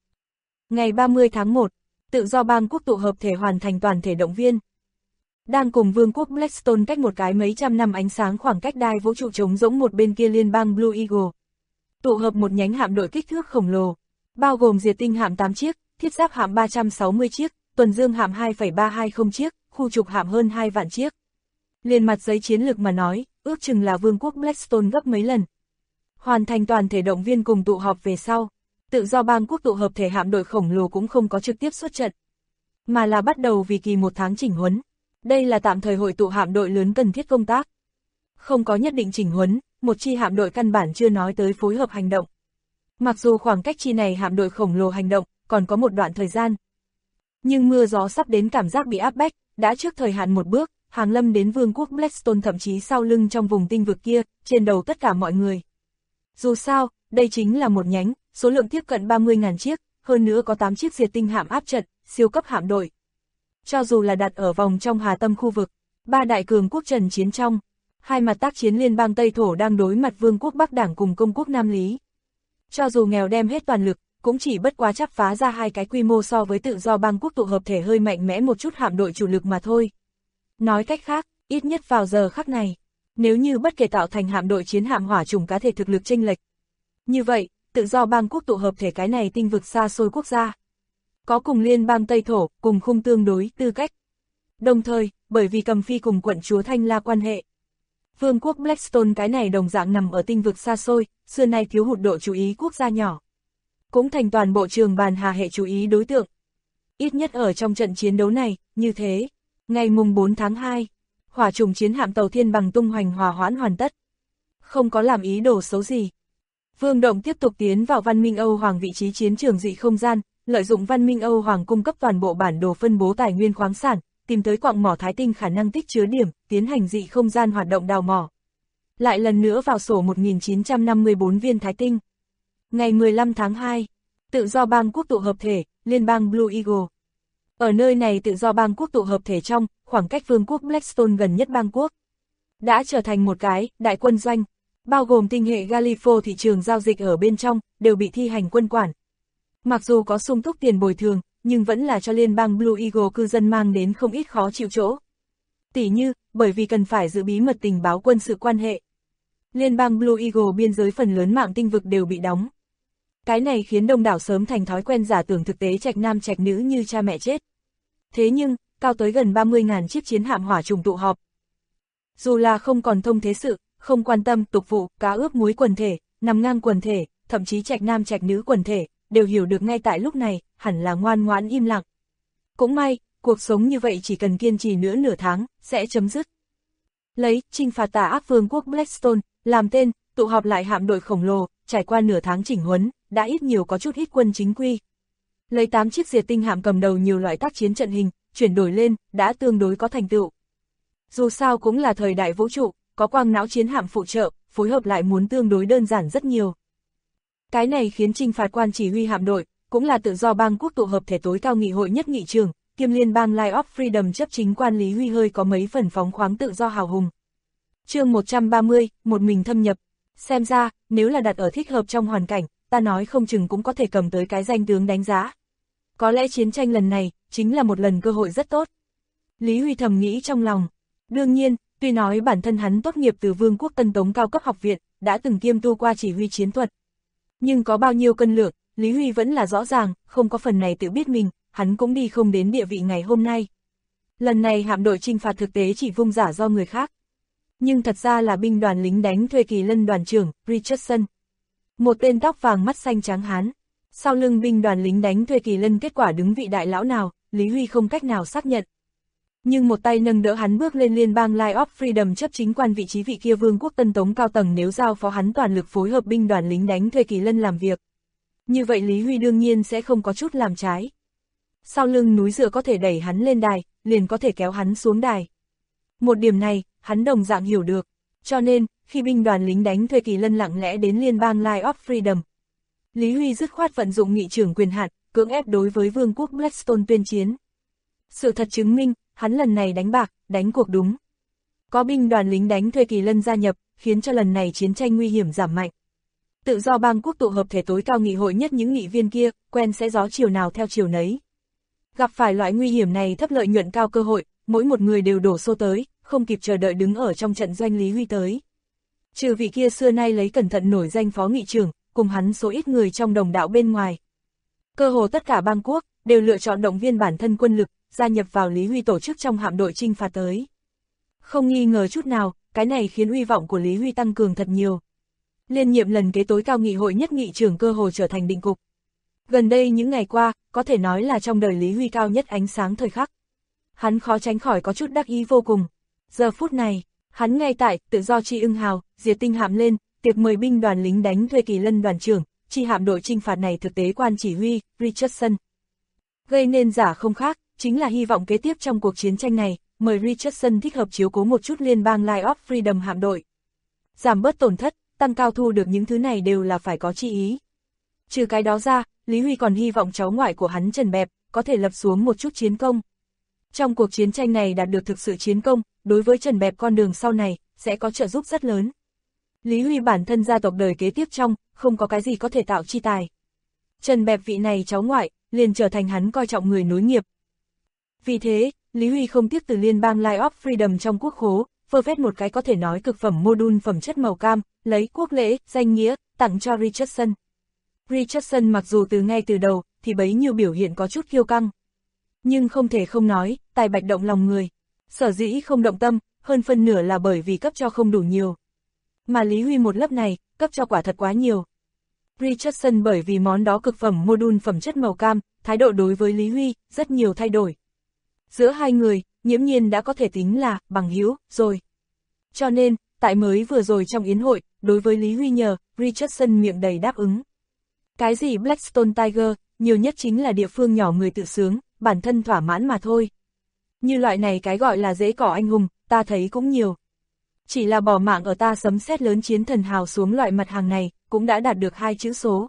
Ngày 30 tháng 1, tự do bang quốc tụ hợp thể hoàn thành toàn thể động viên. Đang cùng vương quốc Blackstone cách một cái mấy trăm năm ánh sáng khoảng cách đai vũ trụ trống rỗng một bên kia liên bang Blue Eagle. Tụ hợp một nhánh hạm đội kích thước khổng lồ, bao gồm diệt tinh hạm 8 chiếc, thiết giáp hạm 360 chiếc, tuần dương hạm 2,320 chiếc, khu trục hạm hơn 2 vạn chiếc. Liền mặt giấy chiến lược mà nói, ước chừng là vương quốc Blackstone gấp mấy lần. Hoàn thành toàn thể động viên cùng tụ họp về sau, tự do bang quốc tụ hợp thể hạm đội khổng lồ cũng không có trực tiếp xuất trận, mà là bắt đầu vì kỳ 1 tháng chỉnh huấn. Đây là tạm thời hội tụ hạm đội lớn cần thiết công tác. Không có nhất định chỉnh huấn, một chi hạm đội căn bản chưa nói tới phối hợp hành động. Mặc dù khoảng cách chi này hạm đội khổng lồ hành động, còn có một đoạn thời gian. Nhưng mưa gió sắp đến cảm giác bị áp bách, đã trước thời hạn một bước, hàng lâm đến vương quốc Blackstone thậm chí sau lưng trong vùng tinh vực kia, trên đầu tất cả mọi người. Dù sao, đây chính là một nhánh, số lượng tiếp cận 30.000 chiếc, hơn nữa có 8 chiếc diệt tinh hạm áp trận, siêu cấp hạm đội. Cho dù là đặt ở vòng trong hà tâm khu vực, 3 đại cường quốc trần chiến trong, hai mặt tác chiến liên bang Tây Thổ đang đối mặt vương quốc Bắc Đảng cùng công quốc Nam Lý. Cho dù nghèo đem hết toàn lực, cũng chỉ bất quá chắp phá ra hai cái quy mô so với tự do bang quốc tụ hợp thể hơi mạnh mẽ một chút hạm đội chủ lực mà thôi. Nói cách khác, ít nhất vào giờ khắc này, nếu như bất kể tạo thành hạm đội chiến hạm hỏa chủng cá thể thực lực chênh lệch. Như vậy, tự do bang quốc tụ hợp thể cái này tinh vực xa xôi quốc gia. Có cùng liên bang Tây Thổ, cùng khung tương đối, tư cách. Đồng thời, bởi vì cầm phi cùng quận chúa Thanh La quan hệ. Vương quốc Blackstone cái này đồng dạng nằm ở tinh vực xa xôi, xưa nay thiếu hụt độ chú ý quốc gia nhỏ. Cũng thành toàn bộ trường bàn hà hệ chú ý đối tượng. Ít nhất ở trong trận chiến đấu này, như thế. Ngày mùng 4 tháng 2, hỏa trùng chiến hạm tàu thiên bằng tung hoành hòa hoãn hoàn tất. Không có làm ý đồ xấu gì. Vương Động tiếp tục tiến vào văn minh Âu Hoàng vị trí chiến trường dị không gian, lợi dụng văn minh Âu Hoàng cung cấp toàn bộ bản đồ phân bố tài nguyên khoáng sản, tìm tới quặng mỏ thái tinh khả năng tích chứa điểm, tiến hành dị không gian hoạt động đào mỏ. Lại lần nữa vào sổ 1954 viên thái tinh. Ngày 15 tháng 2, tự do bang quốc tụ hợp thể, liên bang Blue Eagle. Ở nơi này tự do bang quốc tụ hợp thể trong, khoảng cách vương quốc Blackstone gần nhất bang quốc. Đã trở thành một cái, đại quân doanh, bao gồm tinh hệ Galifo thị trường giao dịch ở bên trong, đều bị thi hành quân quản. Mặc dù có sung túc tiền bồi thường, nhưng vẫn là cho liên bang Blue Eagle cư dân mang đến không ít khó chịu chỗ. Tỉ như, bởi vì cần phải giữ bí mật tình báo quân sự quan hệ. Liên bang Blue Eagle biên giới phần lớn mạng tinh vực đều bị đóng. Cái này khiến đông đảo sớm thành thói quen giả tưởng thực tế trạch nam trạch nữ như cha mẹ chết. Thế nhưng, cao tới gần 30.000 chiếc chiến hạm hỏa trùng tụ họp. Dù là không còn thông thế sự, không quan tâm tục vụ, cá ướp muối quần thể, nằm ngang quần thể, thậm chí trạch nam trạch nữ quần thể, đều hiểu được ngay tại lúc này, hẳn là ngoan ngoãn im lặng. Cũng may, cuộc sống như vậy chỉ cần kiên trì nữa nửa tháng, sẽ chấm dứt. Lấy, chinh phạt tà ác vương quốc Blackstone, làm tên, tụ họp lại hạm đội khổng lồ, trải qua nửa tháng chỉnh huấn, đã ít nhiều có chút ít quân chính quy. Lấy 8 chiếc diệt tinh hạm cầm đầu nhiều loại tác chiến trận hình, chuyển đổi lên, đã tương đối có thành tựu. Dù sao cũng là thời đại vũ trụ, có quang não chiến hạm phụ trợ, phối hợp lại muốn tương đối đơn giản rất nhiều. Cái này khiến chinh phạt quan chỉ huy hạm đội, cũng là tự do bang quốc tụ hợp thể tối cao nghị hội nhất nghị trường, kiêm liên bang Line of Freedom chấp chính quan Lý Huy hơi có mấy phần phóng khoáng tự do hào hùng. Chương 130, một mình thâm nhập. Xem ra, nếu là đặt ở thích hợp trong hoàn cảnh, ta nói không chừng cũng có thể cầm tới cái danh tướng đánh giá. Có lẽ chiến tranh lần này, chính là một lần cơ hội rất tốt. Lý Huy thầm nghĩ trong lòng. Đương nhiên, tuy nói bản thân hắn tốt nghiệp từ Vương quốc Tân Tống cao cấp học viện, đã từng kiêm tu qua chỉ huy chiến thuật. Nhưng có bao nhiêu cân lượng, Lý Huy vẫn là rõ ràng, không có phần này tự biết mình, hắn cũng đi không đến địa vị ngày hôm nay. Lần này hạm đội chinh phạt thực tế chỉ vung giả do người khác. Nhưng thật ra là binh đoàn lính đánh thuê Kỳ Lân đoàn trưởng, Richardson. Một tên tóc vàng mắt xanh trắng hán. Sau lưng binh đoàn lính đánh thuê Kỳ Lân kết quả đứng vị đại lão nào, Lý Huy không cách nào xác nhận. Nhưng một tay nâng đỡ hắn bước lên liên bang Line of Freedom chấp chính quan vị trí vị kia Vương quốc Tân Tống cao tầng nếu giao phó hắn toàn lực phối hợp binh đoàn lính đánh thuê Kỳ Lân làm việc. Như vậy Lý Huy đương nhiên sẽ không có chút làm trái. Sau lưng núi dựa có thể đẩy hắn lên đài, liền có thể kéo hắn xuống đài. Một điểm này, hắn đồng dạng hiểu được. Cho nên, khi binh đoàn lính đánh thuê Kỳ Lân lặng lẽ đến liên bang Line of Freedom, Lý Huy dứt khoát vận dụng nghị trưởng quyền hạn, cưỡng ép đối với Vương quốc Blackstone tuyên chiến. Sự thật chứng minh, hắn lần này đánh bạc, đánh cuộc đúng. Có binh đoàn lính đánh thuê Kỳ Lân gia nhập, khiến cho lần này chiến tranh nguy hiểm giảm mạnh. Tự do bang quốc tụ hợp thể tối cao nghị hội nhất những nghị viên kia, quen sẽ gió chiều nào theo chiều nấy. Gặp phải loại nguy hiểm này thấp lợi nhuận cao cơ hội, mỗi một người đều đổ xô tới, không kịp chờ đợi đứng ở trong trận doanh Lý Huy tới. Trừ vị kia xưa nay lấy cẩn thận nổi danh phó nghị trưởng, cùng hắn số ít người trong đồng đạo bên ngoài. Cơ hồ tất cả bang quốc, đều lựa chọn động viên bản thân quân lực, gia nhập vào Lý Huy tổ chức trong hạm đội chinh phạt tới. Không nghi ngờ chút nào, cái này khiến uy vọng của Lý Huy tăng cường thật nhiều. Liên nhiệm lần kế tối cao nghị hội nhất nghị trưởng cơ hồ trở thành định cục. Gần đây những ngày qua, có thể nói là trong đời Lý Huy cao nhất ánh sáng thời khắc. Hắn khó tránh khỏi có chút đắc ý vô cùng. Giờ phút này, hắn ngay tại Tự do Chi Ưng Hào, diệt tinh hạm lên, tiệc mời binh đoàn lính đánh thuê Kỳ Lân đoàn trưởng, chi hạm đội chinh phạt này thực tế quan chỉ huy, Richardson. Gây nên giả không khác, chính là hy vọng kế tiếp trong cuộc chiến tranh này, mời Richardson thích hợp chiếu cố một chút liên bang Line of Freedom hạm đội. Giảm bớt tổn thất, tăng cao thu được những thứ này đều là phải có chi ý. Trừ cái đó ra, Lý Huy còn hy vọng cháu ngoại của hắn Trần Bẹp, có thể lập xuống một chút chiến công. Trong cuộc chiến tranh này đạt được thực sự chiến công, đối với Trần Bẹp con đường sau này, sẽ có trợ giúp rất lớn. Lý Huy bản thân gia tộc đời kế tiếp trong, không có cái gì có thể tạo chi tài. Trần Bẹp vị này cháu ngoại, liền trở thành hắn coi trọng người nối nghiệp. Vì thế, Lý Huy không tiếc từ liên bang Line of Freedom trong quốc khố, phơ phét một cái có thể nói cực phẩm mô-đun phẩm chất màu cam, lấy quốc lễ, danh nghĩa, tặng cho Richardson. Richardson mặc dù từ ngay từ đầu, thì bấy nhiêu biểu hiện có chút kiêu căng. Nhưng không thể không nói, tài bạch động lòng người. Sở dĩ không động tâm, hơn phân nửa là bởi vì cấp cho không đủ nhiều. Mà Lý Huy một lớp này, cấp cho quả thật quá nhiều. Richardson bởi vì món đó cực phẩm mô-đun phẩm chất màu cam, thái độ đối với Lý Huy, rất nhiều thay đổi. Giữa hai người, nghiễm nhiên đã có thể tính là bằng hữu rồi. Cho nên, tại mới vừa rồi trong yến hội, đối với Lý Huy nhờ, Richardson miệng đầy đáp ứng. Cái gì Blackstone Tiger, nhiều nhất chính là địa phương nhỏ người tự sướng, bản thân thỏa mãn mà thôi. Như loại này cái gọi là dễ cỏ anh hùng, ta thấy cũng nhiều. Chỉ là bỏ mạng ở ta sấm sét lớn chiến thần hào xuống loại mặt hàng này, cũng đã đạt được 2 chữ số.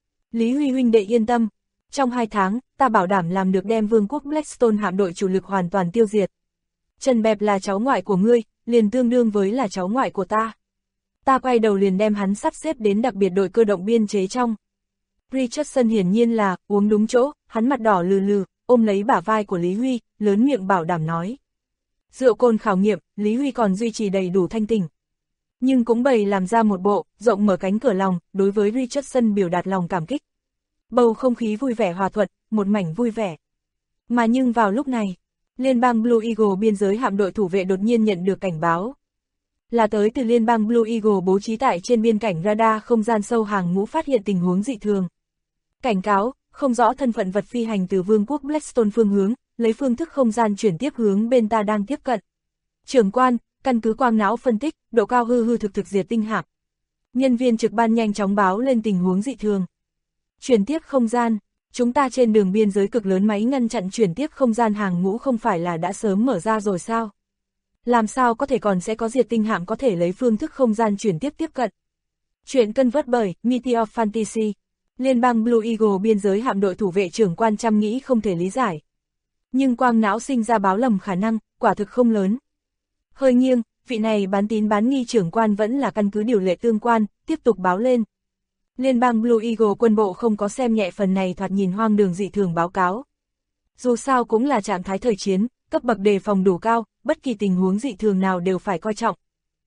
Lý Huy huynh đệ yên tâm, trong 2 tháng, ta bảo đảm làm được đem vương quốc Blackstone hạm đội chủ lực hoàn toàn tiêu diệt. Trần Bẹp là cháu ngoại của ngươi, liền tương đương với là cháu ngoại của ta. Ta quay đầu liền đem hắn sắp xếp đến đặc biệt đội cơ động biên chế trong. Richardson hiển nhiên là, uống đúng chỗ, hắn mặt đỏ lừ lừ, ôm lấy bả vai của Lý Huy, lớn miệng bảo đảm nói. Rượu cồn khảo nghiệm, Lý Huy còn duy trì đầy đủ thanh tỉnh. Nhưng cũng bày làm ra một bộ, rộng mở cánh cửa lòng, đối với Richardson biểu đạt lòng cảm kích. Bầu không khí vui vẻ hòa thuận, một mảnh vui vẻ. Mà nhưng vào lúc này, liên bang Blue Eagle biên giới hạm đội thủ vệ đột nhiên nhận được cảnh báo. Là tới từ liên bang Blue Eagle bố trí tại trên biên cảnh radar không gian sâu hàng ngũ phát hiện tình huống dị thường. Cảnh cáo, không rõ thân phận vật phi hành từ vương quốc Blackstone phương hướng, lấy phương thức không gian chuyển tiếp hướng bên ta đang tiếp cận. Trưởng quan, căn cứ quang não phân tích, độ cao hư thực diệt tinh hạm. Nhân viên trực ban nhanh chóng báo lên tình huống dị thường. Chuyển tiếp không gian, chúng ta trên đường biên giới cực lớn máy ngăn chặn chuyển tiếp không gian hàng ngũ không phải là đã sớm mở ra rồi sao? Làm sao có thể còn sẽ có diệt tinh hạm có thể lấy phương thức không gian chuyển tiếp tiếp cận? Chuyện cân vớt bởi Meteor Fantasy. Liên bang Blue Eagle biên giới hạm đội thủ vệ trưởng quan chăm nghĩ không thể lý giải. Nhưng quang não sinh ra báo lầm khả năng, quả thực không lớn. Hơi nghiêng, vị này bán tín bán nghi trưởng quan vẫn là căn cứ điều lệ tương quan, tiếp tục báo lên. Liên bang Blue Eagle quân bộ không có xem nhẹ phần này thoạt nhìn hoang đường dị thường báo cáo. Dù sao cũng là trạng thái thời chiến, cấp bậc đề phòng đủ cao, bất kỳ tình huống dị thường nào đều phải coi trọng.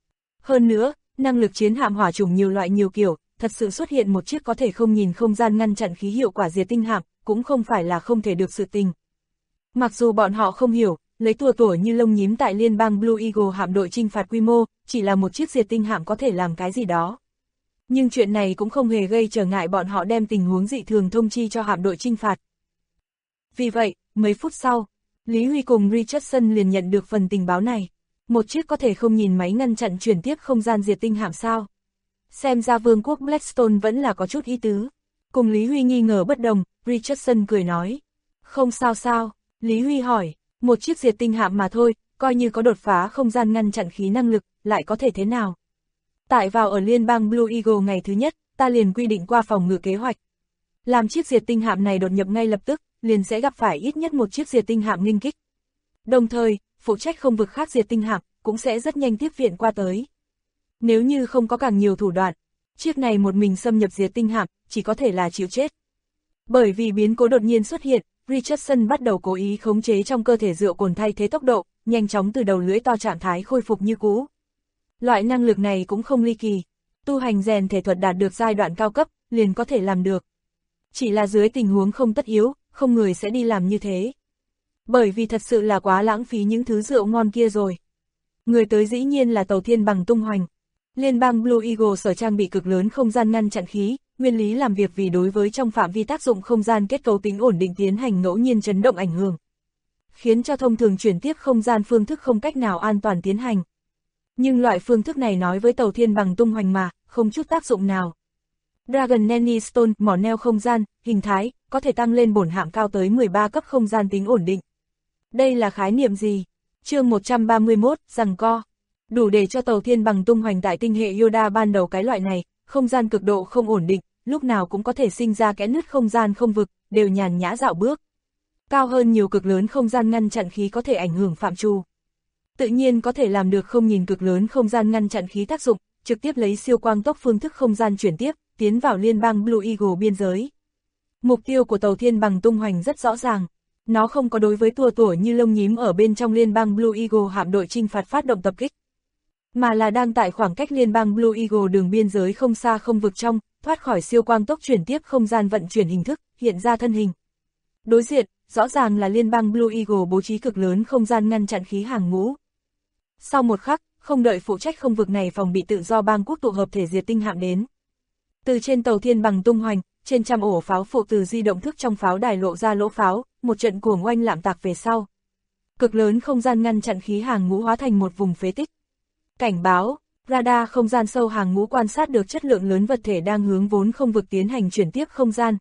Hơn nữa, năng lực chiến hạm hỏa chủng nhiều loại nhiều kiểu, thật sự xuất hiện một chiếc có thể không nhìn không gian ngăn chặn khí hiệu quả diệt tinh hạm, cũng không phải là không thể được sự tình. Mặc dù bọn họ không hiểu, lấy tủa như lông nhím tại liên bang Blue Eagle hạm đội chinh phạt quy mô, chỉ là một chiếc diệt tinh hạm có thể làm cái gì đó. Nhưng chuyện này cũng không hề gây trở ngại bọn họ đem tình huống dị thường thông chi cho hạm đội chinh phạt. Vì vậy, mấy phút sau, Lý Huy cùng Richardson liền nhận được phần tình báo này. Một chiếc có thể không nhìn máy ngăn chặn chuyển tiếp không gian diệt tinh hạm sao? Xem ra vương quốc Blackstone vẫn là có chút ý tứ. Cùng Lý Huy nghi ngờ bất đồng, Richardson cười nói. Không sao sao, Lý Huy hỏi, một chiếc diệt tinh hạm mà thôi, coi như có đột phá không gian ngăn chặn khí năng lực, lại có thể thế nào? Tại vào ở liên bang Blue Eagle ngày thứ nhất, ta liền quy định qua phòng ngự kế hoạch. Làm chiếc diệt tinh hạm này đột nhập ngay lập tức, liền sẽ gặp phải ít nhất một chiếc diệt tinh hạm nghênh kích. Đồng thời, phụ trách không vực khác diệt tinh hạm cũng sẽ rất nhanh tiếp viện qua tới. Nếu như không có càng nhiều thủ đoạn, chiếc này một mình xâm nhập diệt tinh hạm chỉ có thể là chịu chết. Bởi vì biến cố đột nhiên xuất hiện, Richardson bắt đầu cố ý khống chế trong cơ thể rượu cồn thay thế tốc độ, nhanh chóng từ đầu lưỡi to trạng thái khôi phục như cũ. Loại năng lực này cũng không ly kỳ, tu hành rèn thể thuật đạt được giai đoạn cao cấp, liền có thể làm được. Chỉ là dưới tình huống không tất yếu, không người sẽ đi làm như thế. Bởi vì thật sự là quá lãng phí những thứ rượu ngon kia rồi. Người tới dĩ nhiên là tàu thiên bằng tung hoành. Liên bang Blue Eagle sở trang bị cực lớn không gian ngăn chặn khí, nguyên lý làm việc vì đối với trong phạm vi tác dụng không gian kết cấu tính ổn định tiến hành ngẫu nhiên chấn động ảnh hưởng, khiến cho thông thường chuyển tiếp không gian phương thức không cách nào an toàn tiến hành. Nhưng loại phương thức này nói với tàu thiên bằng tung hoành mà, không chút tác dụng nào. Dragon Nanny Stone, mỏ neo không gian, hình thái, có thể tăng lên bổn hạm cao tới 13 cấp không gian tính ổn định. Đây là khái niệm gì? Chương 131, giằng co. Đủ để cho tàu thiên bằng tung hoành tại tinh hệ Yoda ban đầu cái loại này, không gian cực độ không ổn định, lúc nào cũng có thể sinh ra kẽ nứt không gian không vực, đều nhàn nhã dạo bước. Cao hơn nhiều cực lớn không gian ngăn chặn khí có thể ảnh hưởng phạm trù. Tự nhiên có thể làm được không nhìn cực lớn không gian ngăn chặn khí tác dụng, trực tiếp lấy siêu quang tốc phương thức không gian chuyển tiếp, tiến vào liên bang Blue Eagle biên giới. Mục tiêu của tàu thiên bằng tung hoành rất rõ ràng. Nó không có đối với tua tủa như lông nhím ở bên trong liên bang Blue Eagle hạm đội chinh phạt phát động tập kích, mà là đang tại khoảng cách liên bang Blue Eagle đường biên giới không xa không vực trong, thoát khỏi siêu quang tốc chuyển tiếp không gian vận chuyển hình thức, hiện ra thân hình. Đối diện, rõ ràng là liên bang Blue Eagle bố trí cực lớn không gian ngăn chặn khí hàng ngũ. Sau một khắc, không đợi phụ trách không vực này phòng bị tự do bang quốc tụ hợp thể diệt tinh hạm đến. Từ trên tàu thiên bằng tung hoành, trên trăm ổ pháo phụ từ di động thức trong pháo đài lộ ra lỗ pháo, một trận cuồng oanh lạm tạc về sau. Cực lớn không gian ngăn chặn khí hàng ngũ hóa thành một vùng phế tích. Cảnh báo, radar không gian sâu hàng ngũ quan sát được chất lượng lớn vật thể đang hướng vốn không vực tiến hành chuyển tiếp không gian.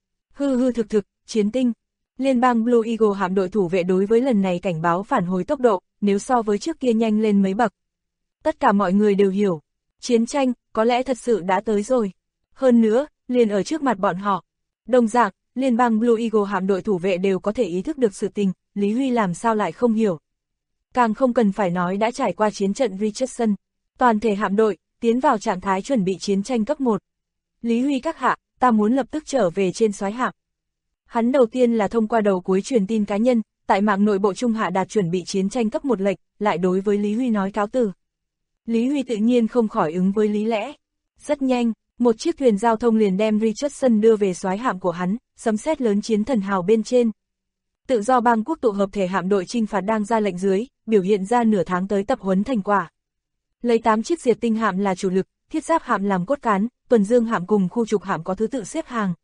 Hư thực, chiến tinh. Liên bang Blue Eagle hạm đội thủ vệ đối với lần này cảnh báo phản hồi tốc độ, nếu so với trước kia nhanh lên mấy bậc. Tất cả mọi người đều hiểu, chiến tranh, có lẽ thật sự đã tới rồi. Hơn nữa, liền ở trước mặt bọn họ. Đồng dạng, liên bang Blue Eagle hạm đội thủ vệ đều có thể ý thức được sự tình, Lý Huy làm sao lại không hiểu. Càng không cần phải nói đã trải qua chiến trận Richardson. Toàn thể hạm đội, tiến vào trạng thái chuẩn bị chiến tranh cấp 1. Lý Huy các hạ, ta muốn lập tức trở về trên soái hạm. Hắn đầu tiên là thông qua đầu cuối truyền tin cá nhân, tại mạng nội bộ trung hạ đạt chuẩn bị chiến tranh cấp 1 lệnh, lại đối với Lý Huy nói cáo từ. Lý Huy tự nhiên không khỏi ứng với lý lẽ. Rất nhanh, một chiếc thuyền giao thông liền đem Richardson đưa về soái hạm của hắn, sấm sét lớn chiến thần hào bên trên. Tự do bang quốc tụ hợp thể hạm đội chinh phạt đang ra lệnh dưới, biểu hiện ra nửa tháng tới tập huấn thành quả. Lấy 8 chiếc diệt tinh hạm là chủ lực, thiết giáp hạm làm cốt cán, tuần dương hạm cùng khu trục hạm có thứ tự xếp hàng.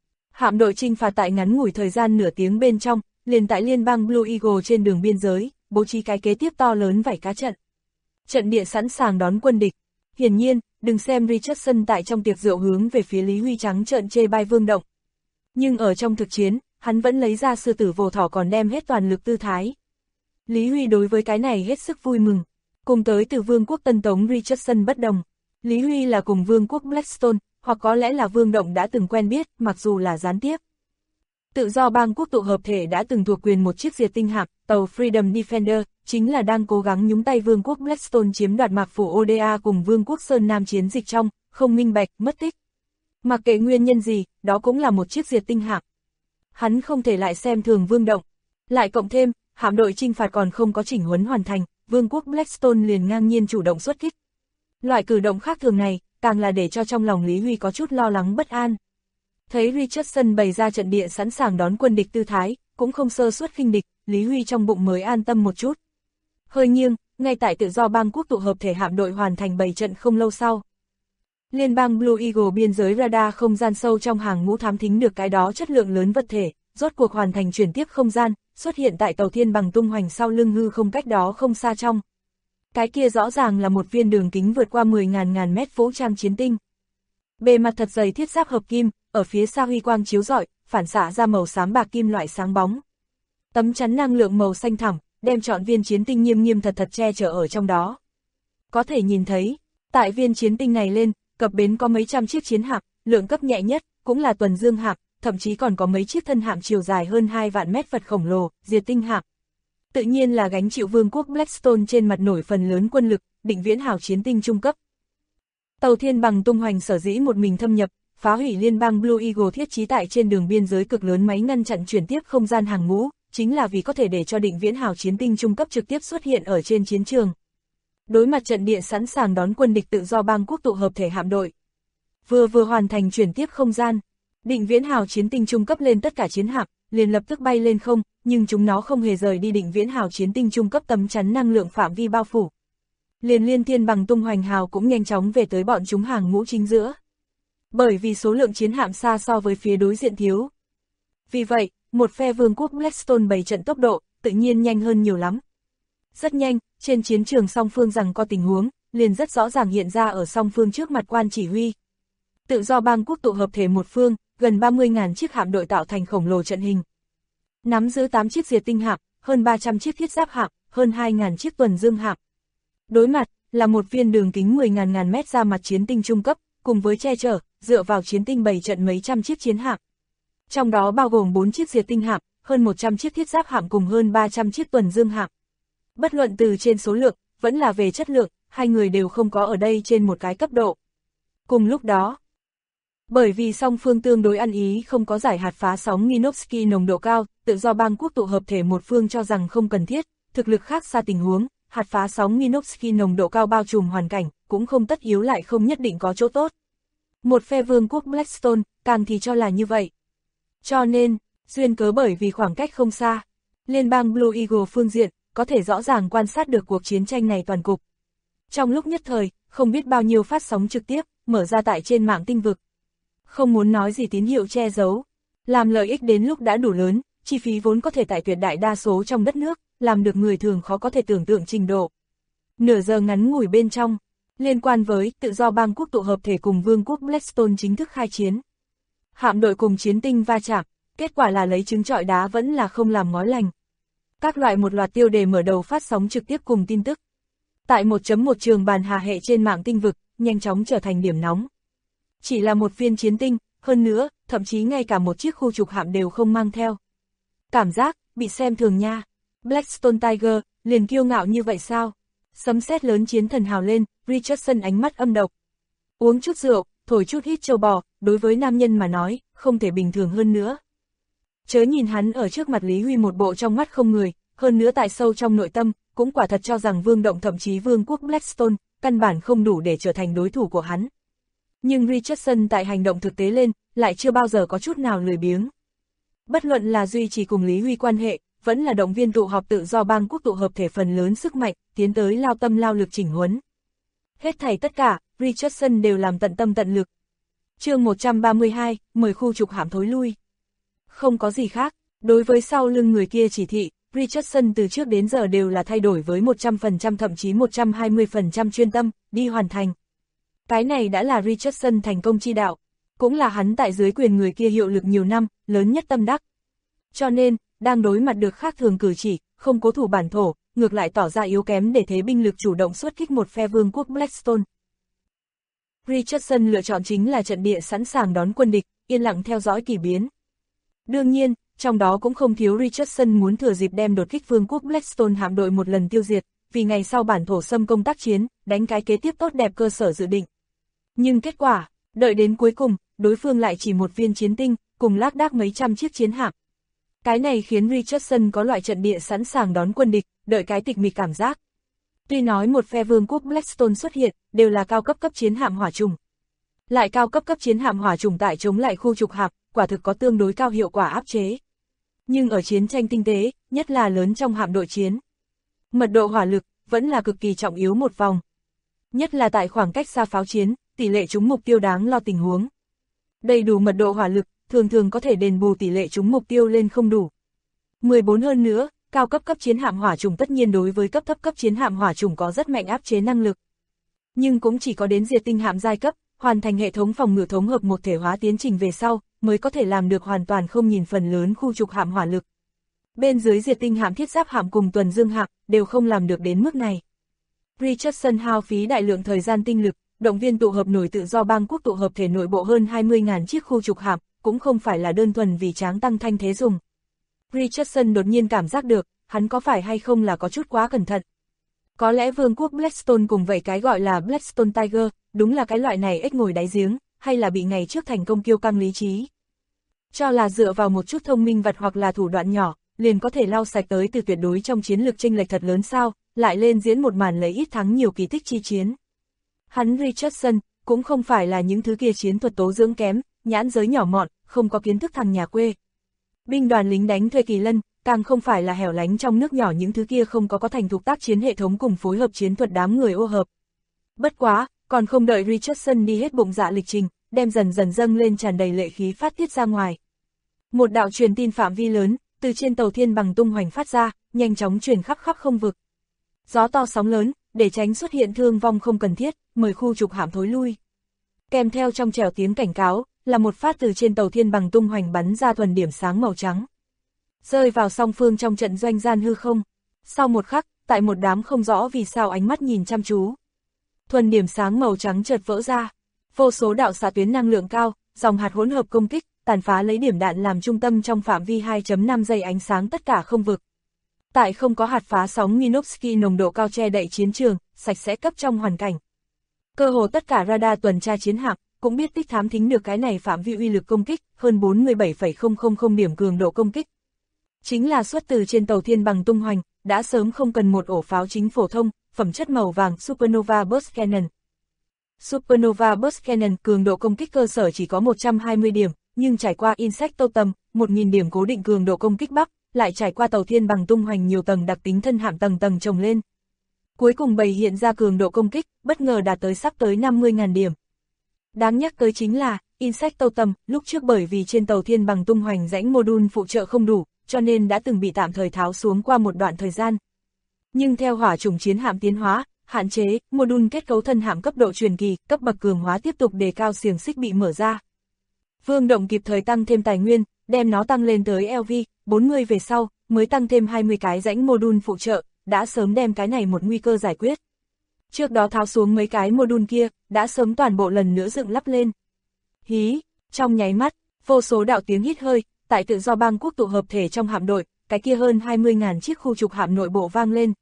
Hạm đội chinh phạt tại ngắn ngủi thời gian nửa tiếng bên trong, liền tại liên bang Blue Eagle trên đường biên giới, bố trí cái kế tiếp to lớn vảy cá trận. Trận địa sẵn sàng đón quân địch. Hiển nhiên, đừng xem Richardson tại trong tiệc rượu hướng về phía Lý Huy trắng trợn chê bai Vương Động. Nhưng ở trong thực chiến, hắn vẫn lấy ra sư tử vồ thỏ còn đem hết toàn lực tư thái. Lý Huy đối với cái này hết sức vui mừng. Cùng tới từ Vương quốc Tân Tống Richardson bất đồng. Lý Huy là cùng Vương quốc Blackstone, hoặc có lẽ là Vương Động đã từng quen biết, mặc dù là gián tiếp. Tự do bang quốc tụ hợp thể đã từng thuộc quyền một chiếc diệt tinh hạm, tàu Freedom Defender, chính là đang cố gắng nhúng tay Vương quốc Blackstone chiếm đoạt mạc phủ Oda cùng Vương quốc Sơn Nam chiến dịch trong, không minh bạch, mất tích. Mặc kệ nguyên nhân gì, đó cũng là một chiếc diệt tinh hạm. Hắn không thể lại xem thường Vương Động. Lại cộng thêm, hạm đội chinh phạt còn không có chỉnh huấn hoàn thành, Vương quốc Blackstone liền ngang nhiên chủ động xuất kích. Loại cử động khác thường này, càng là để cho trong lòng Lý Huy có chút lo lắng bất an. Thấy Richardson bày ra trận địa sẵn sàng đón quân địch tư thái, cũng không sơ suất khinh địch, Lý Huy trong bụng mới an tâm một chút. Hơi nghiêng, ngay tại tự do bang quốc tụ hợp thể hạm đội hoàn thành bày trận không lâu sau. Liên bang Blue Eagle biên giới radar không gian sâu trong hàng ngũ thám thính được cái đó chất lượng lớn vật thể, rốt cuộc hoàn thành chuyển tiếp không gian, xuất hiện tại tàu thiên bằng tung hoành sau lưng hư không cách đó không xa trong. Cái kia rõ ràng là một viên đường kính vượt qua 10.000 mét vũ trang chiến tinh. Bề mặt thật dày thiết giáp hợp kim, ở phía xa huy quang chiếu rọi, phản xạ ra màu xám bạc kim loại sáng bóng. Tấm chắn năng lượng màu xanh thẳm, đem trọn viên chiến tinh nghiêm nghiêm thật thật che chở ở trong đó. Có thể nhìn thấy, tại viên chiến tinh này lên, cập bến có mấy trăm chiếc chiến hạm, lượng cấp nhẹ nhất, cũng là tuần dương hạm, thậm chí còn có mấy chiếc thân hạm chiều dài hơn 2 vạn mét vật khổng lồ, diệt tinh hạm. tự nhiên là gánh chịu vương quốc Blackstone trên mặt nổi phần lớn quân lực, định viễn hào chiến tinh trung cấp. Tàu thiên bằng tung hoành sở dĩ một mình thâm nhập, phá hủy liên bang Blue Eagle thiết trí tại trên đường biên giới cực lớn máy ngăn chặn chuyển tiếp không gian hàng ngũ, chính là vì có thể để cho định viễn hào chiến tinh trung cấp trực tiếp xuất hiện ở trên chiến trường. Đối mặt trận địa sẵn sàng đón quân địch tự do bang quốc tụ hợp thể hạm đội. Vừa hoàn thành chuyển tiếp không gian, định viễn hào chiến tinh trung cấp lên tất cả chiến hạm, liền lập tức bay lên không, nhưng chúng nó không hề rời đi định viễn hào chiến tinh trung cấp tấm chắn năng lượng phạm vi bao phủ. Liên thiên bằng tung hoành hào cũng nhanh chóng về tới bọn chúng hàng ngũ chính giữa. Bởi vì số lượng chiến hạm xa so với phía đối diện thiếu. Vì vậy, một phe vương quốc Blackstone bày trận tốc độ, tự nhiên nhanh hơn nhiều lắm. Rất nhanh, trên chiến trường song phương rằng có tình huống, liền rất rõ ràng hiện ra ở song phương trước mặt quan chỉ huy. Tự do bang quốc tụ hợp thể một phương, gần 30.000 chiếc hạm đội tạo thành khổng lồ trận hình. Nắm giữ 8 chiếc diệt tinh hạm, hơn 300 chiếc thiết giáp hạm, hơn 2.000 chiếc tuần dương hạm. Đối mặt, là một viên đường kính 10.000 mét ra mặt chiến tinh trung cấp, cùng với che chở, dựa vào chiến tinh bày trận mấy trăm chiếc chiến hạm. Trong đó bao gồm 4 chiếc diệt tinh hạm, hơn 100 chiếc thiết giáp hạm cùng hơn 300 chiếc tuần dương hạm. Bất luận từ trên số lượng, vẫn là về chất lượng, hai người đều không có ở đây trên một cái cấp độ. Cùng lúc đó, bởi vì song phương tương đối ăn ý không có giải hạt phá sóng Minovsky nồng độ cao, tự do bang quốc tụ hợp thể một phương cho rằng không cần thiết, thực lực khác xa tình huống, hạt phá sóng Minovsky nồng độ cao bao trùm hoàn cảnh, cũng không tất yếu lại không nhất định có chỗ tốt. Một phe vương quốc Blackstone, càng thì cho là như vậy. Cho nên, duyên cớ bởi vì khoảng cách không xa, liên bang Blue Eagle phương diện, có thể rõ ràng quan sát được cuộc chiến tranh này toàn cục. Trong lúc nhất thời, không biết bao nhiêu phát sóng trực tiếp, mở ra tại trên mạng tinh vực. Không muốn nói gì tín hiệu che giấu, làm lợi ích đến lúc đã đủ lớn, chi phí vốn có thể tại tuyệt đại đa số trong đất nước, làm được người thường khó có thể tưởng tượng trình độ. Nửa giờ ngắn ngủi bên trong, liên quan với tự do bang quốc tụ hợp thể cùng vương quốc Blackstone chính thức khai chiến. Hạm đội cùng chiến tinh va chạm, kết quả là lấy trứng trọi đá vẫn là không làm ngói lành. Các loại một loạt tiêu đề mở đầu phát sóng trực tiếp cùng tin tức. Tại 1.1 trường bàn hà hệ trên mạng tinh vực, nhanh chóng trở thành điểm nóng. Chỉ là một viên chiến tinh, hơn nữa, thậm chí ngay cả một chiếc khu trục hạm đều không mang theo. Cảm giác, bị xem thường nha. Blackstone Tiger, liền kiêu ngạo như vậy sao? Sấm sét lớn chiến thần hào lên, Richardson ánh mắt âm độc. Uống chút rượu, thổi chút hít châu bò, đối với nam nhân mà nói, không thể bình thường hơn nữa. Chớ nhìn hắn ở trước mặt Lý Huy một bộ trong mắt không người, hơn nữa tại sâu trong nội tâm, cũng quả thật cho rằng Vương Động thậm chí Vương quốc Blackstone, căn bản không đủ để trở thành đối thủ của hắn. Nhưng Richardson tại hành động thực tế lên, lại chưa bao giờ có chút nào lười biếng. Bất luận là duy trì cùng Lý Huy quan hệ, vẫn là động viên tụ họp tự do bang quốc tụ hợp thể phần lớn sức mạnh, tiến tới lao tâm lao lực chỉnh huấn. Hết thảy tất cả, Richardson đều làm tận tâm tận lực. Chương 132, mời khu trục hạm thối lui. Không có gì khác, đối với sau lưng người kia chỉ thị, Richardson từ trước đến giờ đều là thay đổi với 100% thậm chí 120% chuyên tâm, đi hoàn thành. Cái này đã là Richardson thành công chi đạo, cũng là hắn tại dưới quyền người kia hiệu lực nhiều năm, lớn nhất tâm đắc. Cho nên, đang đối mặt được khác thường cử chỉ, không cố thủ bản thổ, ngược lại tỏ ra yếu kém để thế binh lực chủ động xuất kích một phe vương quốc Blackstone. Richardson lựa chọn chính là trận địa sẵn sàng đón quân địch, yên lặng theo dõi kỳ biến. Đương nhiên, trong đó cũng không thiếu Richardson muốn thừa dịp đem đột kích vương quốc Blackstone hạm đội một lần tiêu diệt, vì ngày sau bản thổ xâm công tác chiến, đánh cái kế tiếp tốt đẹp cơ sở dự định. Nhưng kết quả, đợi đến cuối cùng, đối phương lại chỉ một viên chiến tinh, cùng lác đác mấy trăm chiếc chiến hạm. Cái này khiến Richardson có loại trận địa sẵn sàng đón quân địch, đợi cái tịch mịch cảm giác. Tuy nói một phe vương quốc Blackstone xuất hiện, đều là cao cấp chiến hạm hỏa trùng. Lại cao cấp chiến hạm hỏa trùng tại chống lại khu trục hạm, quả thực có tương đối cao hiệu quả áp chế. Nhưng ở chiến tranh tinh tế, nhất là lớn trong hạm đội chiến, mật độ hỏa lực vẫn là cực kỳ trọng yếu một vòng. Nhất là tại khoảng cách xa pháo chiến, tỷ lệ trúng mục tiêu đáng lo tình huống. Đầy đủ mật độ hỏa lực, thường thường có thể đền bù tỷ lệ trúng mục tiêu lên không đủ. 14 hơn nữa, cao cấp chiến hạm hỏa trùng tất nhiên đối với cấp thấp chiến hạm hỏa trùng có rất mạnh áp chế năng lực. Nhưng cũng chỉ có đến diệt tinh hạm giai cấp, hoàn thành hệ thống phòng ngự thống hợp một thể hóa tiến trình về sau, mới có thể làm được hoàn toàn không nhìn phần lớn khu trục hạm hỏa lực. Bên dưới diệt tinh hạm thiết giáp hạm cùng tuần dương hạm, đều không làm được đến mức này. Richardson hao phí đại lượng thời gian tinh lực, động viên tụ hợp nổi tự do bang quốc tụ hợp thể nội bộ hơn 20.000 chiếc khu trục hạm, cũng không phải là đơn thuần vì tráng tăng thanh thế dùng. Richardson đột nhiên cảm giác được, hắn có phải hay không là có chút quá cẩn thận. Có lẽ vương quốc Blackstone cùng vậy cái gọi là Blackstone Tiger, đúng là cái loại này ếch ngồi đáy giếng, hay là bị ngày trước thành công kiêu căng lý trí. Cho là dựa vào một chút thông minh vật hoặc là thủ đoạn nhỏ, liền có thể lau sạch tới từ tuyệt đối trong chiến lược chênh lệch thật lớn sao, lại lên diễn một màn lấy ít thắng nhiều kỳ tích chi chiến. Hắn Richardson, cũng không phải là những thứ kia chiến thuật tố dưỡng kém, nhãn giới nhỏ mọn, không có kiến thức thằng nhà quê. Binh đoàn lính đánh thuê Kỳ Lân, càng không phải là hẻo lánh trong nước nhỏ những thứ kia không có thành thục tác chiến hệ thống cùng phối hợp chiến thuật đám người ô hợp. Bất quá, còn không đợi Richardson đi hết bụng dạ lịch trình, đem dần dần dâng lên tràn đầy lệ khí phát tiết ra ngoài. Một đạo truyền tin phạm vi lớn, từ trên tàu thiên bằng tung hoành phát ra, nhanh chóng truyền khắp khắp không vực. Gió to sóng lớn, để tránh xuất hiện thương vong không cần thiết, mời khu trục hạm thối lui. Kèm theo trong trẻo tiếng cảnh cáo, là một phát từ trên tàu thiên bằng tung hoành bắn ra thuần điểm sáng màu trắng. Rơi vào song phương trong trận doanh gian hư không. Sau một khắc, tại một đám không rõ vì sao ánh mắt nhìn chăm chú. Thuần điểm sáng màu trắng chợt vỡ ra. Vô số đạo xạ tuyến năng lượng cao, dòng hạt hỗn hợp công kích, tàn phá lấy điểm đạn làm trung tâm trong phạm vi 2.5 giây ánh sáng tất cả không vực. Tại không có hạt phá sóng Minovsky nồng độ cao che đậy chiến trường, sạch sẽ cấp trong hoàn cảnh. Cơ hồ tất cả radar tuần tra chiến hạm cũng biết tích thám thính được cái này phạm vi uy lực công kích, hơn 47,000 điểm cường độ công kích. Chính là xuất từ trên tàu thiên bằng tung hoành, đã sớm không cần một ổ pháo chính phổ thông, phẩm chất màu vàng Supernova Burst Cannon. Supernova Burst Cannon cường độ công kích cơ sở chỉ có 120 điểm, nhưng trải qua Insectotum, 1000 điểm cố định cường độ công kích bắp, lại trải qua tàu thiên bằng tung hoành nhiều tầng đặc tính thân hạm tầng tầng chồng lên. Cuối cùng bày hiện ra cường độ công kích, bất ngờ đạt tới sắp tới 50.000 điểm. Đáng nhắc tới chính là, Insectotum, lúc trước bởi vì trên tàu thiên bằng tung hoành rãnh module phụ trợ không đủ, cho nên đã từng bị tạm thời tháo xuống qua một đoạn thời gian. Nhưng theo hỏa chủng chiến hạm tiến hóa, hạn chế, module kết cấu thân hạm cấp độ truyền kỳ, cấp bậc cường hóa tiếp tục đề cao xiềng xích bị mở ra. Vương Động kịp thời tăng thêm tài nguyên, đem nó tăng lên tới LV40 về sau, mới tăng thêm 20 cái rãnh module phụ trợ, đã sớm đem cái này một nguy cơ giải quyết. Trước đó tháo xuống mấy cái module kia, đã sớm toàn bộ lần nữa dựng lắp lên. Hí, trong nháy mắt, vô số đạo tiếng hít hơi, tại tự do bang quốc tụ hợp thể trong hạm đội, cái kia hơn 20.000 chiếc khu trục hạm nội bộ vang lên.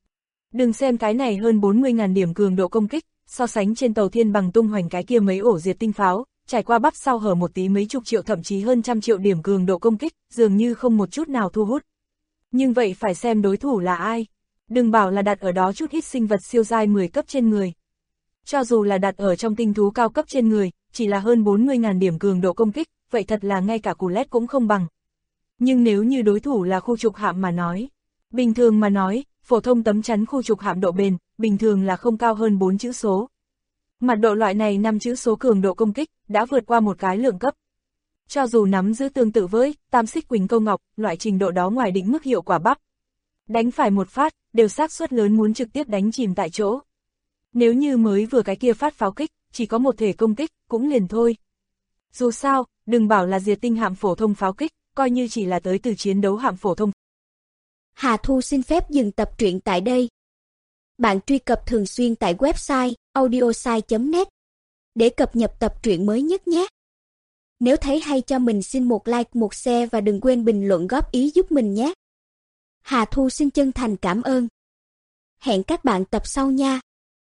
Đừng xem cái này hơn 40.000 điểm cường độ công kích, so sánh trên tàu thiên bằng tung hoành cái kia mấy ổ diệt tinh pháo, trải qua bắp sau hở một tí mấy chục triệu thậm chí hơn trăm triệu điểm cường độ công kích, dường như không một chút nào thu hút. Nhưng vậy phải xem đối thủ là ai. Đừng bảo là đặt ở đó chút ít sinh vật siêu giai 10 cấp trên người. Cho dù là đặt ở trong tinh thú cao cấp trên người, chỉ là hơn 40.000 điểm cường độ công kích, vậy thật là ngay cả cù lét cũng không bằng. Nhưng nếu như đối thủ là khu trục hạm mà nói, bình thường mà nói, phổ thông tấm chắn khu trục hạm độ bền, bình thường là không cao hơn 4 chữ số. Mặt độ loại này 5 chữ số cường độ công kích, đã vượt qua một cái lượng cấp. Cho dù nắm giữ tương tự với tam xích quỳnh câu ngọc, loại trình độ đó ngoài định mức hiệu quả bắp. Đánh phải một phát, đều xác suất lớn muốn trực tiếp đánh chìm tại chỗ. Nếu như mới vừa cái kia phát pháo kích, chỉ có một thể công kích, cũng liền thôi. Dù sao, đừng bảo là diệt tinh hạm phổ thông pháo kích, coi như chỉ là tới từ chiến đấu hạm phổ thông. Hà Thu xin phép dừng tập truyện tại đây. Bạn truy cập thường xuyên tại website audiosai.net để cập nhật tập truyện mới nhất nhé. Nếu thấy hay cho mình xin một like, một share và đừng quên bình luận góp ý giúp mình nhé. Hà Thu xin chân thành cảm ơn. Hẹn các bạn tập sau nha.